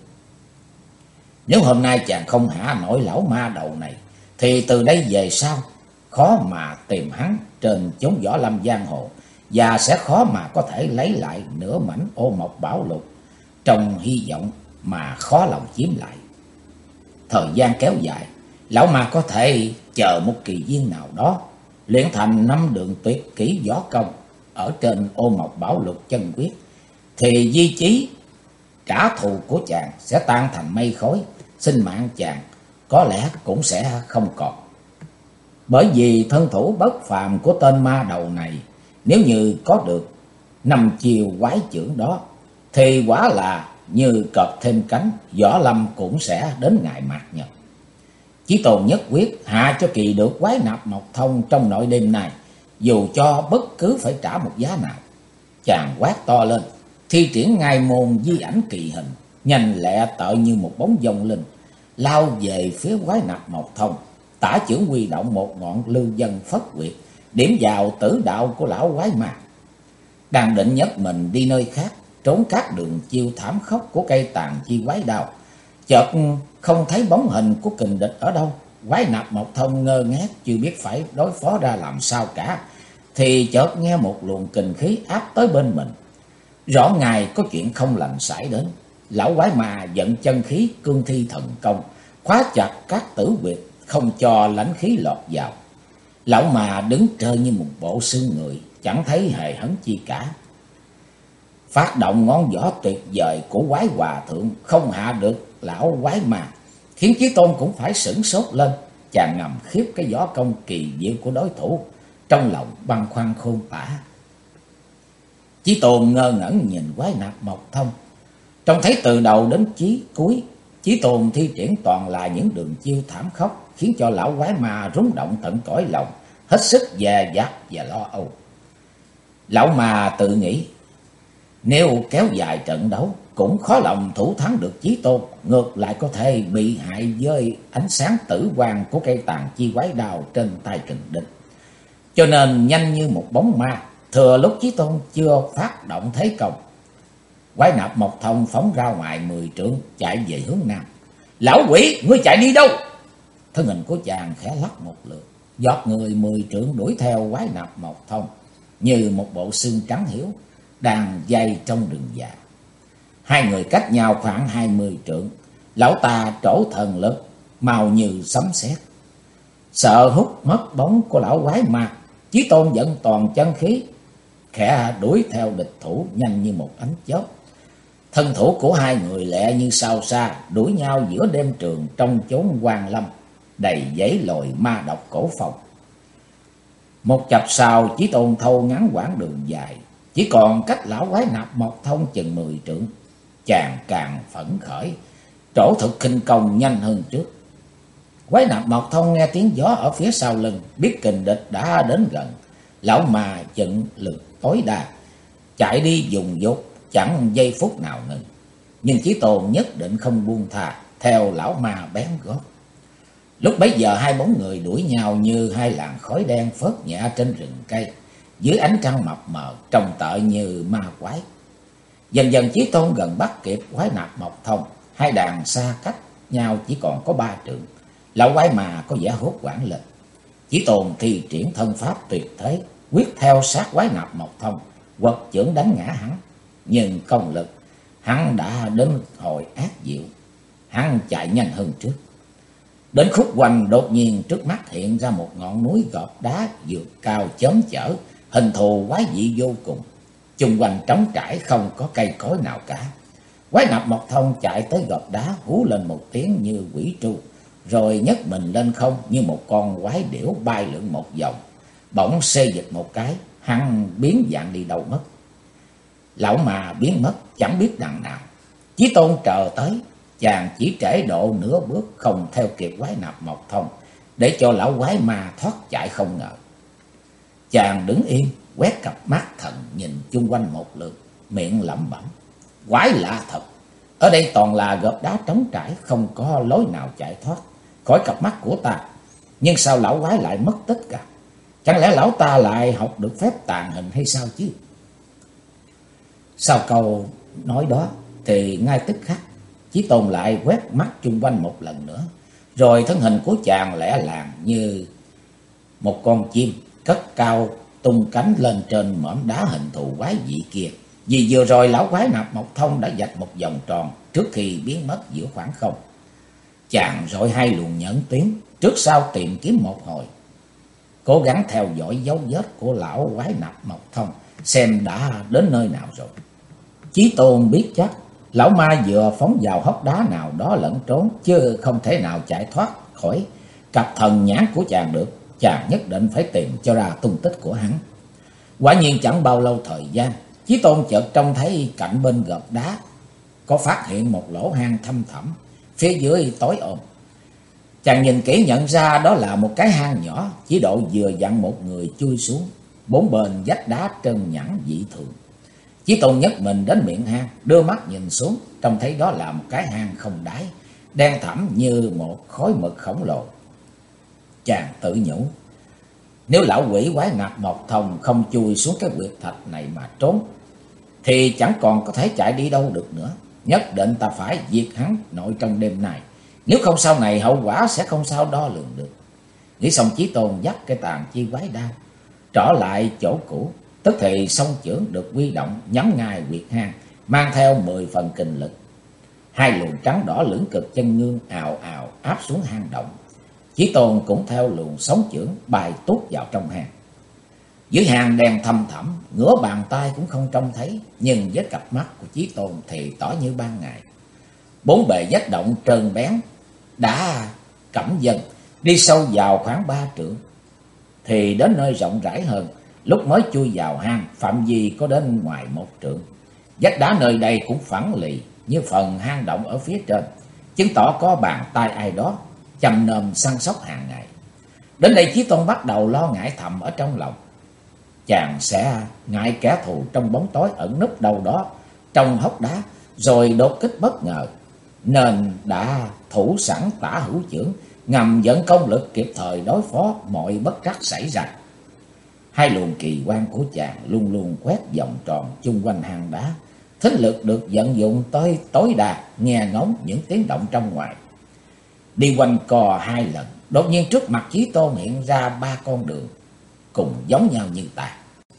Nếu hôm nay chàng không hạ nổi lão ma đầu này, thì từ đây về sau khó mà tìm hắn trên chốn võ lâm giang hồ, và sẽ khó mà có thể lấy lại nửa mảnh ô mộc bảo lục, trong hy vọng mà khó lòng chiếm lại. Thời gian kéo dài, lão ma có thể chờ một kỳ duyên nào đó, luyện thành 5 đường tuyệt kỹ võ công ở trên Ô Mộc Bảo Lục chân quyết, thì di chí trả thù của chàng sẽ tan thành mây khói, sinh mạng chàng có lẽ cũng sẽ không còn. Bởi vì thân thủ bất phàm của tên ma đầu này, nếu như có được 5 chiêu quái chưởng đó, thì quả là như cọp thêm cánh, võ lâm cũng sẽ đến ngày mạt nhật. Chí Tôn nhất quyết hạ cho kỳ được quái nạp Mộc Thông trong nội đêm này, dù cho bất cứ phải trả một giá nào. Chàng quát to lên, thi triển ngay môn di ảnh kỳ hình, nhanh lẹ tợ như một bóng dông linh, lao về phía quái nạp Mộc Thông. Tả chưởng huy động một ngọn lưu dân phất quyệt, điểm vào tử đạo của lão quái ma. Đang định nhấc mình đi nơi khác, trốn các đường chiêu thảm khốc của cây tàn chi quái đao, chợt không thấy bóng hình của kình địch ở đâu. Quái nạp Mộc Thông ngơ ngác chưa biết phải đối phó ra làm sao cả, thì chợt nghe một luồng kình khí áp tới bên mình. Rõ ngài có chuyện không lành xảy đến. Lão quái ma vận chân khí cương thi thần công, khóa chặt các tử huyệt, không cho lãnh khí lọt vào. Lão mà đứng trơ như một bộ xương người, chẳng thấy hề hấn chi cả. Phát động ngón võ tuyệt vời của quái hòa thượng không hạ được lão quái ma, khiến Chí Tôn cũng phải sửng sốt lên. Chàng ngầm khiếp cái võ công kỳ diệu của đối thủ, trong lòng băn khoăn khôn tả. Chí Tôn ngơ ngẩn nhìn quái nạp Mộc Thông, trông thấy từ đầu đến cuối Chí Tôn thi triển toàn là những đường chiêu thảm khốc, khiến cho lão quái ma rúng động tận cõi lòng, hết sức dè dặt và lo âu. Lão ma tự nghĩ, nếu kéo dài trận đấu cũng khó lòng thủ thắng được Chí Tôn, ngược lại có thể bị hại với ánh sáng tử quang của cây tàn chi quái đao trên tay kình địch. Cho nên nhanh như một bóng ma, thừa lúc Chí Tôn chưa phát động thế công, quái nạp Mộc Thông phóng ra ngoài 10 trượng, chạy về hướng nam. Lão quỷ, ngươi chạy đi đâu? Thân hình của chàng khẽ lắc một lượt, giọt người 10 trượng đuổi theo quái nạp Mộc Thông như một bộ xương trắng hiếu đang dây trong rừng già. Hai người cách nhau khoảng 20 trượng. Lão ta trổ thần lực mau như sấm sét, sợ hút mất bóng của lão quái ma. Chí Tôn dẫn toàn chân khí, khẽ đuổi theo địch thủ nhanh như một ánh chớp. Thân thủ của hai người lẹ như sao xa, đuổi nhau giữa đêm trường trong chốn hoang lâm đầy giấy lồi ma độc cổ phòng. Một chập sau, Chí Tôn thâu ngắn quãng đường dài, chỉ còn cách lão quái nạp Mộc Thông chừng 10 trượng. Chàng càng phấn khởi, trổ thực khinh công nhanh hơn trước. Quái nạp Mộc Thông nghe tiếng gió ở phía sau lưng, biết kình địch đã đến gần. Lão mà chận lực tối đa, chạy đi dùng dốt, chẳng giây phút nào ngừng. Nhưng Chí Tôn nhất định không buông thà, theo lão ma bén gót. Lúc bấy giờ hai bóng người đuổi nhau như hai làn khói đen phớt nhẹ trên rừng cây, dưới ánh trăng mập mờ, trông tợ như ma quái. Dần dần Chí Tôn gần bắt kịp quái nạp Mộc Thông, hai đàn xa cách nhau chỉ còn có 3 trượng. Lão quái mà có vẻ hốt hoảng lên. Chí Tôn thi triển thân pháp tuyệt thế, quyết theo sát quái nạp Mộc Thông, quật chưởng đánh ngã hắn. Nhưng công lực hắn đã đến hồi ác diệu, hắn chạy nhanh hơn trước. Đến khúc quanh, đột nhiên trước mắt hiện ra một ngọn núi gọt đá vượt cao chớm chở, hình thù quái dị vô cùng. Chung quanh trống trải, không có cây cối nào cả. Quái nạp Mộc Thông chạy tới gọt đá, hú lên một tiếng như quỷ tru, rồi nhấc mình lên không như một con quái điểu bay lượn một vòng. Bỗng xê dịch một cái, hắn biến dạng đi đâu mất. Lão mà biến mất chẳng biết đằng nào. Chí Tôn chờ tới, chàng chỉ trễ độ nửa bước, không theo kịp quái nạp Mộc Thông, để cho lão quái ma thoát chạy không ngờ. Chàng đứng yên, quét cặp mắt thần nhìn chung quanh một lượt, miệng lẩm bẩm: quái lạ thật, ở đây toàn là gợp đá trống trải, không có lối nào chạy thoát khỏi cặp mắt của ta. Nhưng sao lão quái lại mất tích cả? Chẳng lẽ lão ta lại học được phép tàng hình hay sao chứ? Sau câu nói đó thì ngay tức khắc, Chí Tôn lại quét mắt chung quanh một lần nữa, rồi thân hình của chàng lẻ làng như một con chim cất cao tung cánh lên trên mỏm đá hình thù quái dị kia. Vì vừa rồi lão quái nạp Mộc Thông đã vạch một vòng tròn trước khi biến mất giữa khoảng không. Chàng rọi hai luồng nhẫn tuyến trước sau tìm kiếm một hồi, cố gắng theo dõi dấu vết của lão quái nạp Mộc Thông, xem đã đến nơi nào rồi. Chí Tôn biết chắc lão ma vừa phóng vào hốc đá nào đó lẫn trốn, chứ không thể nào chạy thoát khỏi cặp thần nhãn của chàng được. Chàng nhất định phải tìm cho ra tung tích của hắn. Quả nhiên chẳng bao lâu thời gian, Chí Tôn chợt trông thấy cạnh bên gợp đá có phát hiện một lỗ hang thăm thẳm, phía dưới tối om. Chàng nhìn kỹ nhận ra đó là một cái hang nhỏ, chỉ độ vừa dặn một người chui xuống, bốn bên vách đá trơn nhẵn dị thường. Chí Tôn nhấc mình đến miệng hang, đưa mắt nhìn xuống, trông thấy đó là một cái hang không đáy, đen thẳm như một khối mực khổng lồ. Chàng tự nhủ, nếu lão quỷ quái nạp Mộc Thông không chui xuống cái huyệt thạch này mà trốn, thì chẳng còn có thể chạy đi đâu được nữa. Nhất định ta phải diệt hắn nội trong đêm nay, nếu không sau này hậu quả sẽ không sao đo lường được. Nghĩ xong, Chí Tôn dắt cái tàn chi quái đao trở lại chỗ cũ, tức thì song chưởng được huy động nhắm ngay huyệt hang, mang theo 10 phần kình lực. Hai luồng trắng đỏ lưỡng cực chân ngương ào ào áp xuống hang động. Chí Tôn cũng theo luồng sóng chưởng bay tuốt vào trong hang. Dưới hang đen thăm thẳm, ngửa bàn tay cũng không trông thấy, nhưng với cặp mắt của Chí Tôn thì tỏ như ban ngày. Bốn bề vách động trơn bén đã cẩm dần, đi sâu vào khoảng 3 trượng thì đến nơi rộng rãi hơn. Lúc mới chui vào hang, phạm vi có đến ngoài 1 trượng. Vách đá nơi đây cũng phẳng lì như phần hang động ở phía trên, chứng tỏ có bàn tay ai đó chăm nom săn sóc hàng ngày. Đến đây Chí Tôn bắt đầu lo ngại thầm ở trong lòng. Chàng sẽ ngại kẻ thù trong bóng tối ẩn núp đâu đó trong hốc đá rồi đột kích bất ngờ, nên đã thủ sẵn tả hữu chưởng, ngầm dẫn công lực kịp thời đối phó mọi bất trắc xảy ra. Hai luồng kỳ quan của chàng luôn luôn quét vòng tròn chung quanh hang đá, thính lực được vận dụng tới tối đa, nghe ngóng những tiếng động trong ngoài. Đi quanh co 2 lần, đột nhiên trước mặt Chí Tôn hiện ra 3 con đường cùng giống nhau như tà.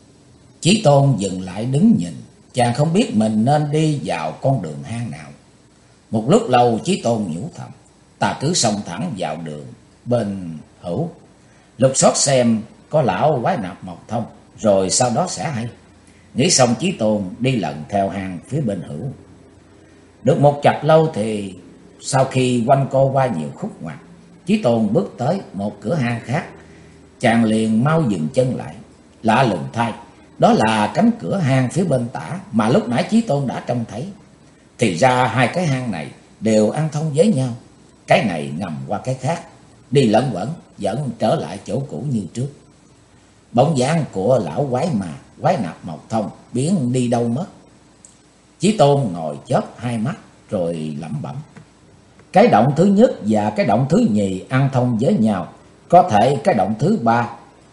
Chí Tôn dừng lại đứng nhìn, chàng không biết mình nên đi vào con đường hang nào. Một lúc lâu Chí Tôn nhủ thầm, ta cứ xông thẳng vào đường bên hữu, lục soát xem có lão quái nạp Mộc Thông, rồi sau đó sẽ hay. Nghĩ xong Chí Tôn đi lần theo hang phía bên hữu. Được một chập lâu thì sau khi quanh co qua nhiều khúc ngoặt, Chí Tôn bước tới một cửa hang khác. Chàng liền mau dừng chân lại. Lạ lùng thay, đó là cánh cửa hang phía bên tả mà lúc nãy Chí Tôn đã trông thấy. Thì ra hai cái hang này đều ăn thông với nhau, cái này ngầm qua cái khác, đi lẫn quẩn vẫn trở lại chỗ cũ như trước. Bóng dáng của lão quái nạp Mộc Thông biến đi đâu mất. Chí Tôn ngồi chớp hai mắt rồi lẩm bẩm, cái động thứ nhất và cái động thứ nhì ăn thông với nhau, có thể cái động thứ 3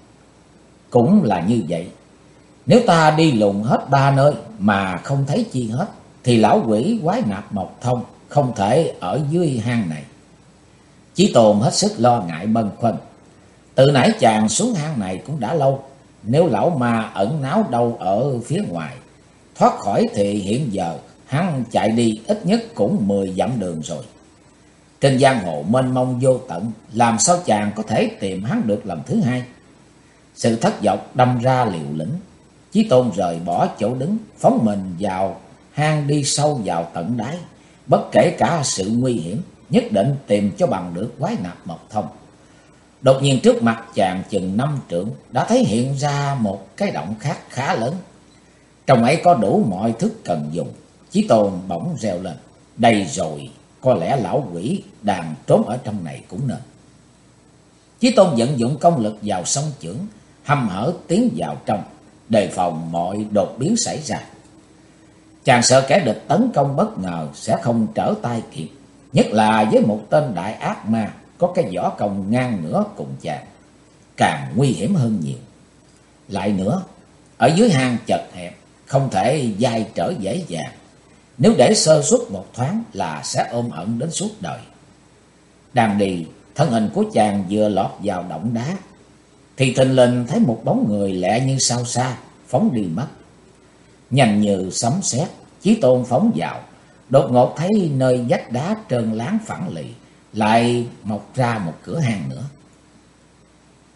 cũng là như vậy. Nếu ta đi lùng hết 3 nơi mà không thấy chi hết, thì lão quỷ quái nạp Mộc Thông không thể ở dưới hang này. Chí Tôn hết sức lo ngại bâng khuâng. Từ nãy chàng xuống hang này cũng đã lâu, nếu lão ma ẩn náu đâu ở phía ngoài thoát khỏi thì hiện giờ hắn chạy đi ít nhất cũng 10 dặm đường rồi. Trên giang hồ mênh mông vô tận, làm sao chàng có thể tìm hắn được lần thứ hai? Sự thất vọng đâm ra liều lĩnh, Chí Tôn rời bỏ chỗ đứng, phóng mình vào hang đi sâu vào tận đáy. Bất kể cả sự nguy hiểm, nhất định tìm cho bằng được quái nạp Mộc Thông. Đột nhiên trước mặt chàng chừng 5 trượng đã thấy hiện ra một cái động khác khá lớn. Trong ấy có đủ mọi thứ cần dùng. Chí Tôn bỗng reo lên, đây rồi, có lẽ lão quỷ đang trốn ở trong này cũng nên. Chí Tôn vận dụng công lực vào song chưởng, hăm hở tiến vào trong, đề phòng mọi đột biến xảy ra. Chàng sợ kẻ địch tấn công bất ngờ sẽ không trở tay kịp, nhất là với một tên đại ác ma có cái võ công ngang ngửa cùng chàng, càng nguy hiểm hơn nhiều. Lại nữa, ở dưới hang chật hẹp, không thể dai trở dễ dàng, nếu để sơ suất một thoáng là sẽ ôm ẩn đến suốt đời. Đang đi, thân hình của chàng vừa lọt vào động đá thì thình lình thấy một bóng người lẹ như sao xa phóng đi mất. Nhanh như sấm sét, Chí Tôn phóng vào, đột ngột thấy nơi vách đá trơn láng phẳng lì lại mọc ra một cửa hang nữa.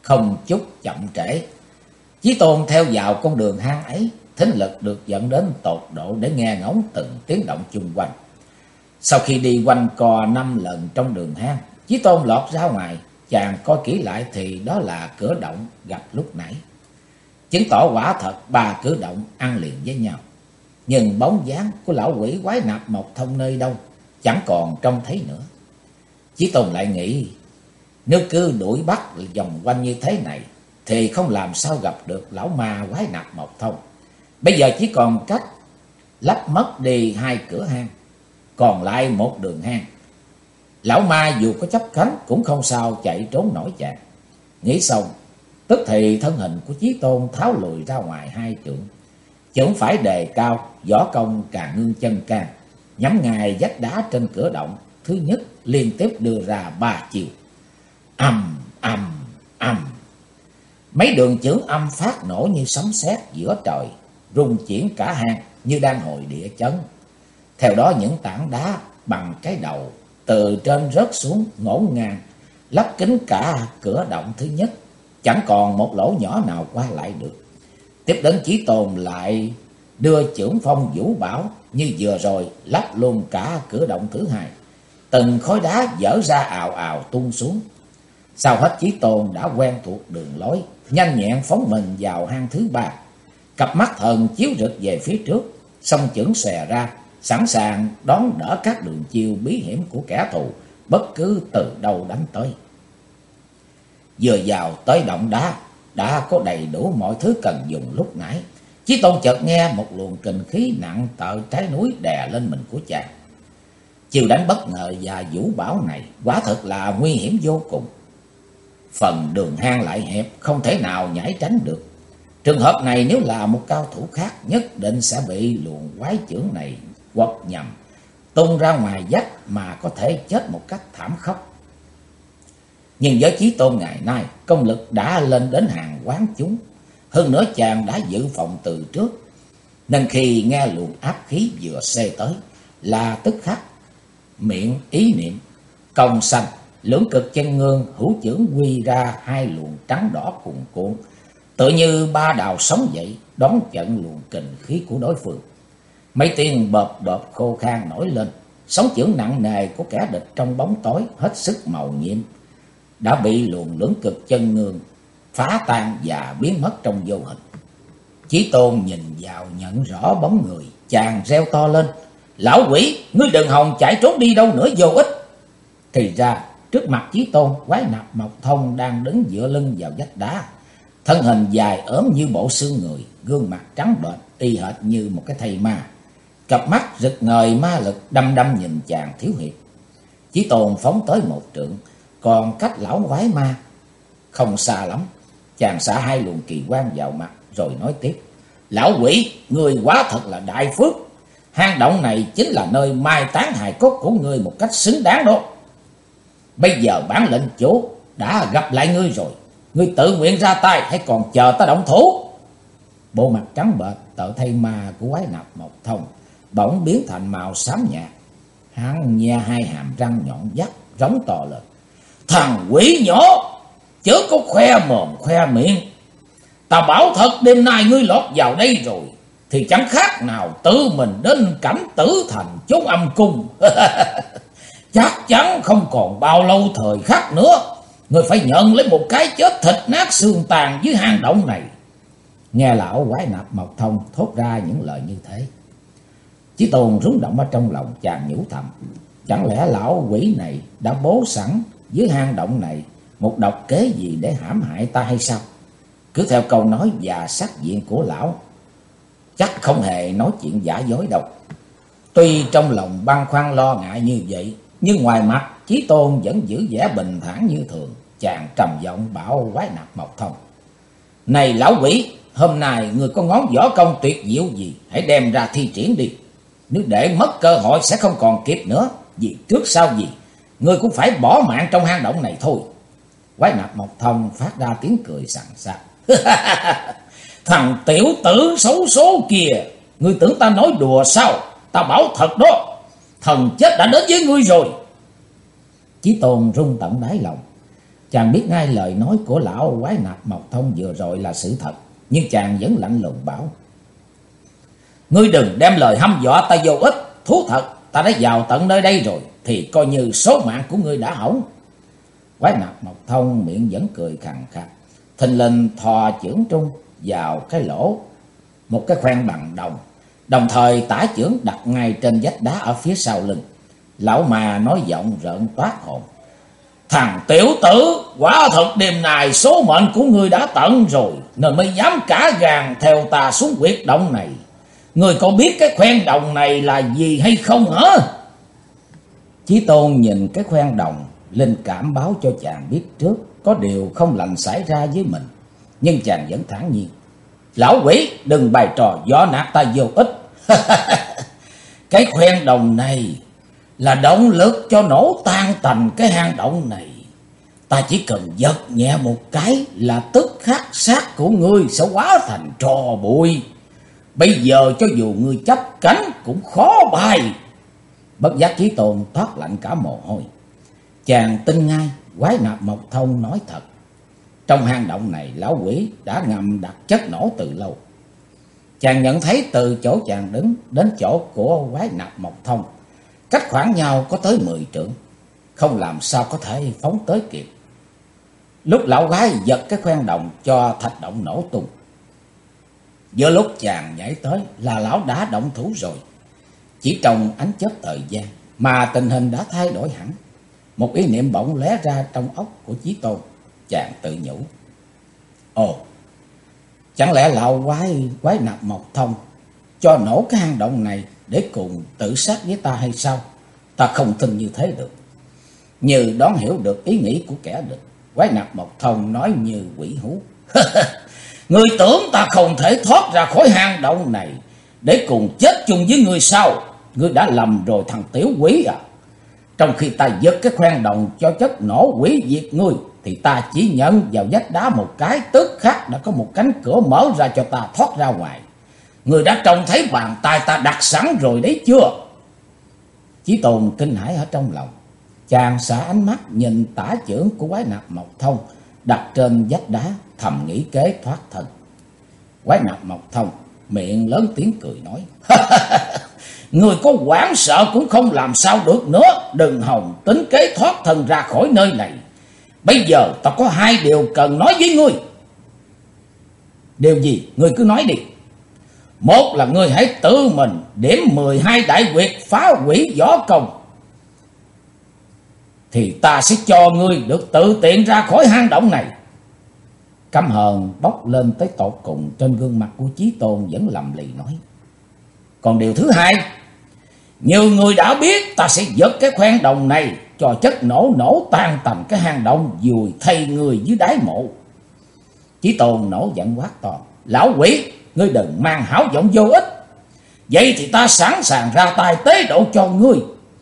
Không chút chậm trễ, Chí Tôn theo vào con đường hang ấy, thính lực được dẫn đến tột độ để nghe ngóng từng tiếng động chung quanh. Sau khi đi quanh co 5 lần trong đường hang, Chí Tôn lọt ra ngoài, chàng coi kỹ lại thì đó là cửa động gặp lúc nãy. Chứng tỏ quả thật 3 cửa động ăn liền với nhau. Nhưng bóng dáng của lão quỷ quái nạp Mộc Thông nơi đâu, chẳng còn trông thấy nữa. Chí Tôn lại nghĩ, nếu cứ đuổi bắt vòng quanh như thế này, thì không làm sao gặp được lão ma quái nạp Mộc Thông. Bây giờ chỉ còn cách lấp mất đi 2 cửa hang, còn lại một đường hang. Lão ma dù có chấp cánh cũng không sao chạy trốn nổi chàng. Nghĩ xong, tức thì thân hình của Chí Tôn tháo lùi ra ngoài 2 trượng. Chưởng phải đề cao, võ công càng ngưng chân can, nhắm ngay vách đá trên cửa động thứ nhất, liên tiếp đưa ra 3 chiều. Ầm ầm ầm. Mấy đường chưởng âm phát nổ như sấm sét giữa trời, rung chuyển cả hang như đang hồi địa chấn. Theo đó những tảng đá bằng cái đầu từ trên rớt xuống ngổn ngang, lấp kín cả cửa động thứ nhất, chẳng còn một lỗ nhỏ nào qua lại được. Tiếp đến Chí Tôn lại đưa chưởng phong vũ bảo như vừa rồi, lắp luôn cả cửa động thứ 2. Từng khối đá dở ra ào ào tung xuống. Sau hết Chí Tôn đã quen thuộc đường lối, nhanh nhẹn phóng mình vào hang thứ 3. Cặp mắt thần chiếu rực về phía trước, song chưởng xòe ra, sẵn sàng đón đỡ các đường chiêu bí hiểm của kẻ thù bất cứ từ đâu đánh tới. Vừa vào tới động đá, đã có đầy đủ mọi thứ cần dùng lúc nãy. Chí Tôn chợt nghe một luồng kình khí nặng tợ trái núi đè lên mình của chàng. Chiều đánh bất ngờ và vũ bảo này quả thật là nguy hiểm vô cùng. Phần đường hang lại hẹp, không thể nào nhảy tránh được. Trường hợp này nếu là một cao thủ khác, nhất định sẽ bị luồng quái chưởng này quật nhầm, tung ra ngoài vách mà có thể chết một cách thảm khốc. Nhưng với Chí Tôn ngày nay, công lực đã lên đến hàng quán chúng. Hơn nữa chàng đã dự phòng từ trước, nên khi nghe luồng áp khí vừa xê tới là tức khắc miệng ý niệm công sanh, lưỡng cực chân ngương hữu chưởng quy ra 2 luồng trắng đỏ cuồn cuộn, tự như 3 đào sống dậy đón trận luồng kình khí của đối phương. Mấy tiếng bợp bợp khô khan nổi lên, sóng chưởng nặng nề của kẻ địch trong bóng tối hết sức màu nhiệm đã bị luồng lưỡng cực chân ngương phá tan và biến mất trong vô hình. Chí Tôn nhìn vào nhận rõ bóng người, chàng reo to lên, lão quỷ, ngươi đừng hòng chạy trốn đi đâu nữa vô ích. Thì ra trước mặt Chí Tôn, quái nạp Mộc Thông đang đứng dựa lưng vào vách đá, thân hình dài ốm như bộ xương người, gương mặt trắng bệch y hệt như một cái thây ma. Cặp mắt rực ngời ma lực đăm đăm nhìn chàng thiếu hiệp. Chí Tôn phóng tới 1 trượng, còn cách lão quái ma không xa lắm. Chàng xả 2 luồng kỳ quan vào mặt rồi nói tiếp, lão quỷ, người quá thật là đại phước. Hang động này chính là nơi mai táng hài cốt của ngươi một cách xứng đáng đó. Bây giờ bản lệnh chủ đã gặp lại ngươi rồi, ngươi tự nguyện ra tay hay còn chờ ta động thủ? Bộ mặt trắng bệch tợ thây ma của quái nạp Mộc Thông bỗng biến thành màu xám nhạt. Hắn nhe 2 hàm răng nhọn vắt, rống to lên, thằng quỷ nhỏ, chớ có khoe mồm khoe miệng. Ta bảo thật, đêm nay ngươi lọt vào đây rồi thì chẳng khác nào tự mình đến cảnh tử thành chốn âm cung. Chắc chắn không còn bao lâu thời khắc nữa, ngươi phải nhận lấy một cái chết thịt nát xương tàn dưới hang động này. Nghe lão quái nạp Mộc Thông thốt ra những lời như thế, Chí Tôn rúng động ở trong lòng, chàng nhủ thầm, chẳng lẽ lão quỷ này đã bố sẵn dưới hang động này một độc kế gì để hãm hại ta hay sao? Cứ theo câu nói và sắc diện của lão, chắc không hề nói chuyện giả dối đâu. Tuy trong lòng băn khoăn lo ngại như vậy, nhưng ngoài mặt Chí Tôn vẫn giữ vẻ bình thản như thường. Chàng trầm giọng bảo quái nạp Mộc Thông, này lão quỷ, hôm nay người có ngón võ công tuyệt diệu gì, hãy đem ra thi triển đi. Nếu để mất cơ hội sẽ không còn kịp nữa, vì trước sau gì người cũng phải bỏ mạng trong hang động này thôi. Quái nạp Mộc Thông phát ra tiếng cười sằng sặc. Thằng tiểu tử xấu số kìa, ngươi tưởng ta nói đùa sao? Ta bảo thật đó, thần chết đã đến với ngươi rồi. Chí Tôn rung tận đáy lòng. Chàng biết ngay lời nói của lão quái nạp Mộc Thông vừa rồi là sự thật, nhưng chàng vẫn lạnh lùng bảo: "Ngươi đừng đem lời hăm dọa ta vô ích. Thú thật, ta đã vào tận nơi đây rồi, thì coi như số mạng của ngươi đã hỏng." Quái nạp Mộc Thông miệng vẫn cười khàn khàn, thình lình thò chưởng trung vào cái lỗ một cái khoen bằng đồng, đồng thời tả chưởng đặt ngay trên vách đá ở phía sau lưng. Lão mà nói giọng rợn toát hồn: "Thằng tiểu tử, quả thật đêm nay số mệnh của ngươi đã tận rồi, nên mới dám cả gan theo ta xuống huyệt động này. Ngươi có biết cái khoen đồng này là gì hay không hả?" Chí Tôn nhìn cái khoen đồng, linh cảm báo cho chàng biết trước có điều không lành xảy ra với mình, nhưng chàng vẫn thản nhiên: "Lão quỷ, đừng bày trò gió nạt ta vô ích." "Cái khoen đồng này là động lực cho nổ tan tành cái hang động này. Ta chỉ cần giật nhẹ một cái là tức khắc xác của ngươi sẽ hóa thành tro bụi. Bây giờ cho dù ngươi chấp cánh cũng khó bay." Bất giác Chí Tôn thoát lạnh cả mồ hôi. Chàng tin ngay quái nạp Mộc Thông nói thật. Trong hang động này lão quỷ đã ngầm đặt chất nổ từ lâu. Chàng nhận thấy từ chỗ chàng đứng đến chỗ của quái nạp Mộc Thông cách khoảng nhau có tới 10 trượng, không làm sao có thể phóng tới kịp. Lúc lão quái giật cái khoen đồng cho thạch động nổ tung, giữa lúc chàng nhảy tới là lão đã động thủ rồi. Chỉ trong ánh chớp thời gian mà tình hình đã thay đổi hẳn. Một ý niệm bỗng lóe ra trong óc của Chí Tôn. Chàng tự nhủ: "Ồ, chẳng lẽ lão quái nạp Mộc Thông cho nổ cái hang động này để cùng tự sát với ta hay sao? Ta không tin như thế được." Như đoán hiểu được ý nghĩ của kẻ địch, quái nạp Mộc Thông nói như quỷ hú: "Ngươi tưởng ta không thể thoát ra khỏi hang động này để cùng chết chung với ngươi sao? Ngươi đã lầm rồi thằng tiểu quỷ à. Trong khi ta giật cái khoen đồng cho chất nổ hủy diệt ngươi, thì ta chỉ nhận vào vách đá một cái, tức khắc đã có một cánh cửa mở ra cho ta thoát ra ngoài. Ngươi đã trông thấy bàn tay ta đặt sẵn rồi đấy chưa?" Chí Tôn kinh hãi ở trong lòng. Chàng xả ánh mắt nhìn tả chưởng của quái nạp Mộc Thông đặt trên vách đá, thầm nghĩ kế thoát thân. Quái nạp Mộc Thông miệng lớn tiếng cười nói: "Người có hoảng sợ cũng không làm sao được nữa. Đừng hòng tính kế thoát thân ra khỏi nơi này. Bây giờ ta có hai điều cần nói với ngươi." "Điều gì? Ngươi cứ nói đi." "Một là ngươi hãy tự mình điểm 12 đại huyệt phá hủy võ công, thì ta sẽ cho ngươi được tự tiện ra khỏi hang động này." Căm hờn bốc lên tới tột cùng trên gương mặt của Chí Tôn vẫn lầm lì nói: "Còn điều thứ hai, như ngươi đã biết, ta sẽ giật cái khoen đồng này cho chất nổ tan tành cái hang động, vùi thay người dưới đáy mộ." Chí Tôn nổi giận quát to: "Lão quỷ, ngươi đừng mang háo vọng vô ích. Vậy thì ta sẵn sàng ra tay tế độ cho ngươi,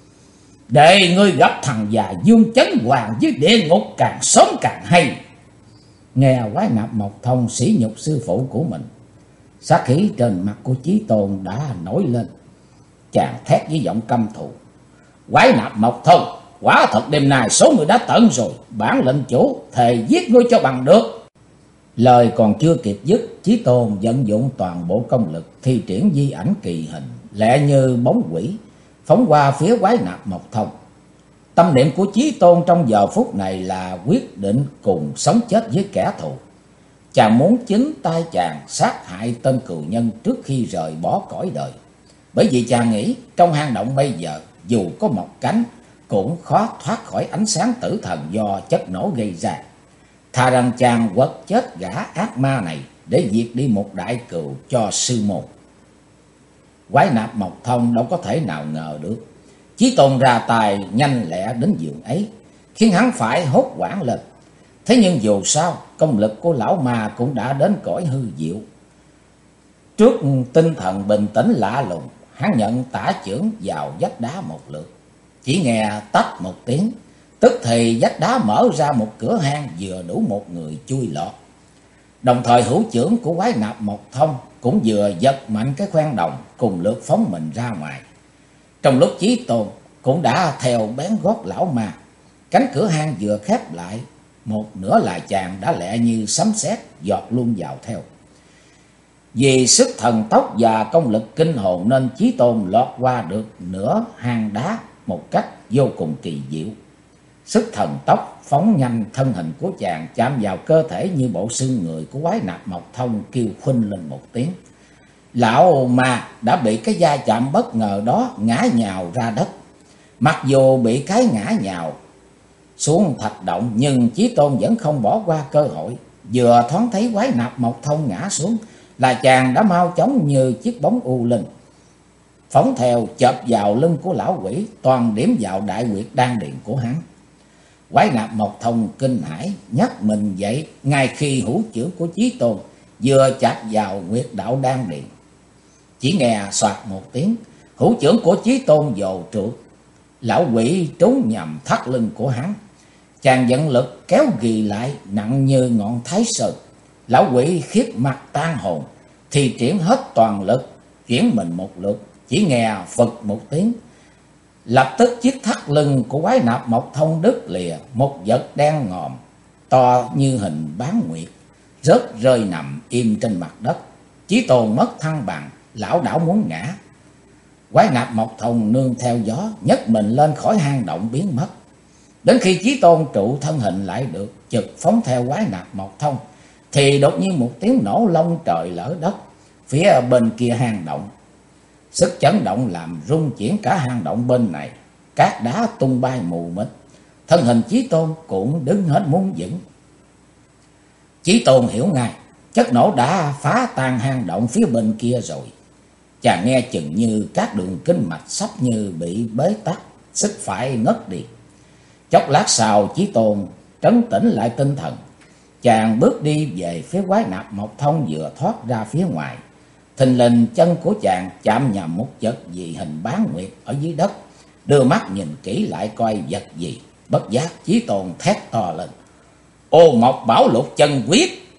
để ngươi gặp thằng già Dương Chấn Hoàng với địa ngục càng sớm càng hay." Nghe quái nạp Mộc Thông sỉ nhục sư phụ của mình, sát khí trên mặt của Chí Tôn đã nổi lên. Chàng thét với giọng căm thù: "Quái nạp Mộc Thông, quả thật đêm nay số người đã tận rồi. Bản lệnh chủ thề giết ngươi cho bằng được." Lời còn chưa kịp dứt, Chí Tôn vận dụng toàn bộ công lực thi triển di ảnh kỳ hình, lẹ như bóng quỷ phóng qua phía quái nạp Mộc Thông. Tâm niệm của Chí Tôn trong giờ phút này là quyết định cùng sống chết với kẻ thù. Chàng muốn chính tay chàng sát hại tên cừu nhân trước khi rời bỏ cõi đời. Bởi vì chàng nghĩ trong hang động bây giờ dù có mọc cánh cũng khó thoát khỏi ánh sáng tử thần do chất nổ gây ra. Thà rằng chàng quật chết gã ác ma này để diệt đi một đại cừu cho sư môn. Quái nạp Mộc Thông đâu có thể nào ngờ được Chí Tôn ra tài nhanh lẹ đến giường ấy, khiến hắn phải hốt hoảng lên. Thế nhưng dù sao, công lực của lão ma cũng đã đến cõi hư diệu. Trước tinh thần bình tĩnh lạ lùng, hắn nhận tả chưởng vào vách đá một lượt. Chỉ nghe tách một tiếng, tức thì vách đá mở ra một cửa hang vừa đủ một người chui lọt. Đồng thời hữu chưởng của quái nạp Mộc Thông cũng vừa giật mạnh cái khoen đồng, cùng lượt phóng mình ra ngoài. Trong lúc Chí Tôn cũng đã theo bén gót lão ma, cánh cửa hang vừa khép lại một nửa là chàng đã lẹ như sấm sét giọt luôn vào theo. Vì sức thần tốc và công lực kinh hồn nên Chí Tôn lọt qua được nửa hang đá một cách vô cùng kỳ diệu. Sức thần tốc phóng nhanh, thân hình của chàng chạm vào cơ thể như bộ xương người của quái nạp Mộc Thông kêu khuynh lên một tiếng. Lão ma đã bị cái va chạm bất ngờ đó ngã nhào ra đất. Mặc dù bị cái ngã nhào xuống thạch động, nhưng Chí Tôn vẫn không bỏ qua cơ hội. Vừa thoáng thấy quái nạp Mộc Thông ngã xuống là chàng đã mau chóng như chiếc bóng u linh phóng theo chộp vào lưng của lão quỷ, toàn điểm vào đại huyệt đan điền của hắn. Quái nạp Mộc Thông kinh hãi nhấc mình dậy, ngay khi hữu chưởng của Chí Tôn vừa chạm vào huyệt đạo đan điền. Chỉ nghe xoạt một tiếng, hữu chưởng của Chí Tôn dồ trượt, lão quỷ trúng nhầm thắt lưng của hắn. Chàng vận lực kéo ghì lại nặng như ngọn Thái Sơn. Lão quỷ khiếp mặt tan hồn, thì triển hết toàn lực chuyển mình một lượt. Chỉ nghe phật một tiếng, lập tức chiếc thắt lưng của quái nạp Mộc Thông đứt lìa, một vật đen ngòm to như hình bán nguyệt rớt rơi nằm im trên mặt đất. Chí Tôn mất thăng bằng, lão đảo muốn ngã. Quái nạp Mộc Thông nương theo gió nhấc mình lên khỏi hang động biến mất. Đến khi Chí Tôn trụ thân hình lại được, chực phóng theo quái nạp Mộc Thông, thì đột nhiên một tiếng nổ long trời lở đất phía bên kia hang động. Sức chấn động làm rung chuyển cả hang động bên này, cát đá tung bay mù mịt. Thân hình Chí Tôn cũng đứng hết muốn vững. Chí Tôn hiểu ngay, chất nổ đã phá tan hang động phía bên kia rồi. Chàng nghe chừng như các đường kinh mạch sắp như bị bế tắc, sức phải ngất đi. Chốc lát sau, Chí Tôn trấn tĩnh lại tinh thần. Chàng bước đi về phía quái nạp Mộc Thông vừa thoát ra phía ngoài. Thình lình chân của chàng chạm nhầm một vật gì hình bán nguyệt ở dưới đất. Đưa mắt nhìn kỹ lại coi vật gì, bất giác Chí Tôn thét to lên: Ô Mộc Bảo Lục Chân Quyết!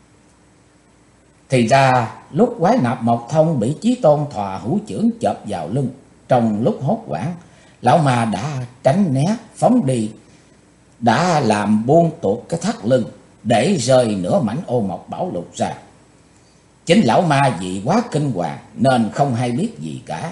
Thì ra lúc quái nạp Mộc Thông bị Chí Tôn thò hữu chưởng chộp vào lưng, trong lúc hốt hoảng, lão ma đã tránh né phóng đi, đã làm buông tuột cái thắt lưng để rơi nửa mảnh ô Mộc Bảo Lục ra. Chính lão ma vì quá kinh hoàng nên không hay biết gì cả.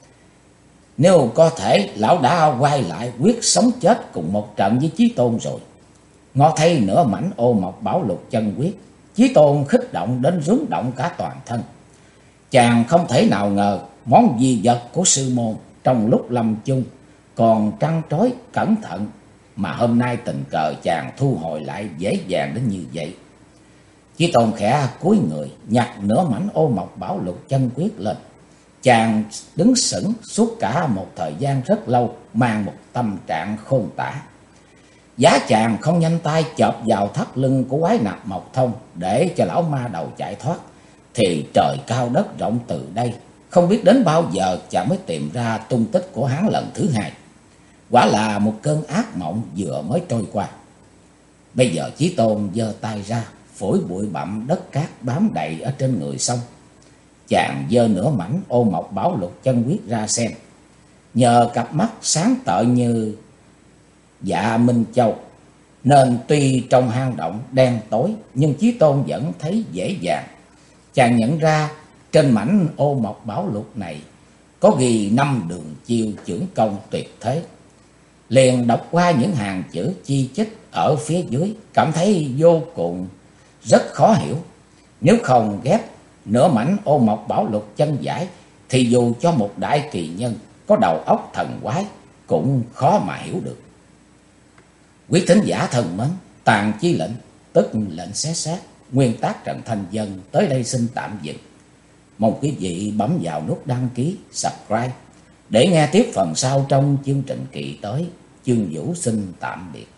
Nếu có thể, lão đã quay lại quyết sống chết cùng một trận với Chí Tôn rồi. Ngó thấy nửa mảnh ô Mộc Bảo Lục Chân Quyết, Chí Tôn khích động đến rúng động cả toàn thân. Chàng không thể nào ngờ món di vật của sư môn trong lúc lâm chung còn trăn trối cẩn thận, mà hôm nay tình cờ chàng thu hồi lại dễ dàng đến như vậy. Chí Tôn khẽ cúi người nhặt nửa mảnh ô Mộc Bảo Lục Chân Quyết lên. Chàng đứng sững suốt cả một thời gian rất lâu, mang một tâm trạng khôn tả. Giá chàng không nhanh tay chộp vào thắt lưng của quái nạp Mộc Thông để cho lão ma đầu chạy thoát, thì trời cao đất rộng từ đây, không biết đến bao giờ chàng mới tìm ra tung tích của hắn lần thứ hai. Quả là một cơn ác mộng vừa mới trôi qua. Bây giờ Chí Tôn giơ tay ra, phủi bụi bặm đất cát bám đầy ở trên người xong. Chàng giơ nửa mảnh ô Mộc Bảo Lục Chân Quyết ra xem. Nhờ cặp mắt sáng tợ như dạ Minh Châu, nên tuy trong hang động đen tối, nhưng Chí Tôn vẫn thấy dễ dàng. Chàng nhận ra trên mảnh ô Mộc Bảo Lục này có ghi 5 đường chiêu chưởng công tuyệt thế. Liền đọc qua những hàng chữ chi chít ở phía dưới, cảm thấy vô cùng rất khó hiểu. Nếu không ghép nửa mảnh ô Mộc Bảo Lục chân giải, thì dù cho một đại kỳ nhân có đầu óc thần quái cũng khó mà hiểu được. Quý thính giả thân mến, Tàn Chi Lệnh, tức lệnh xé xác, nguyên tác Trần Thanh Dân tới đây xin tạm dừng. Mong quý vị bấm vào nút đăng ký, subscribe để nghe tiếp phần sau trong chương trình kỳ tới. Chương Vũ xin tạm biệt.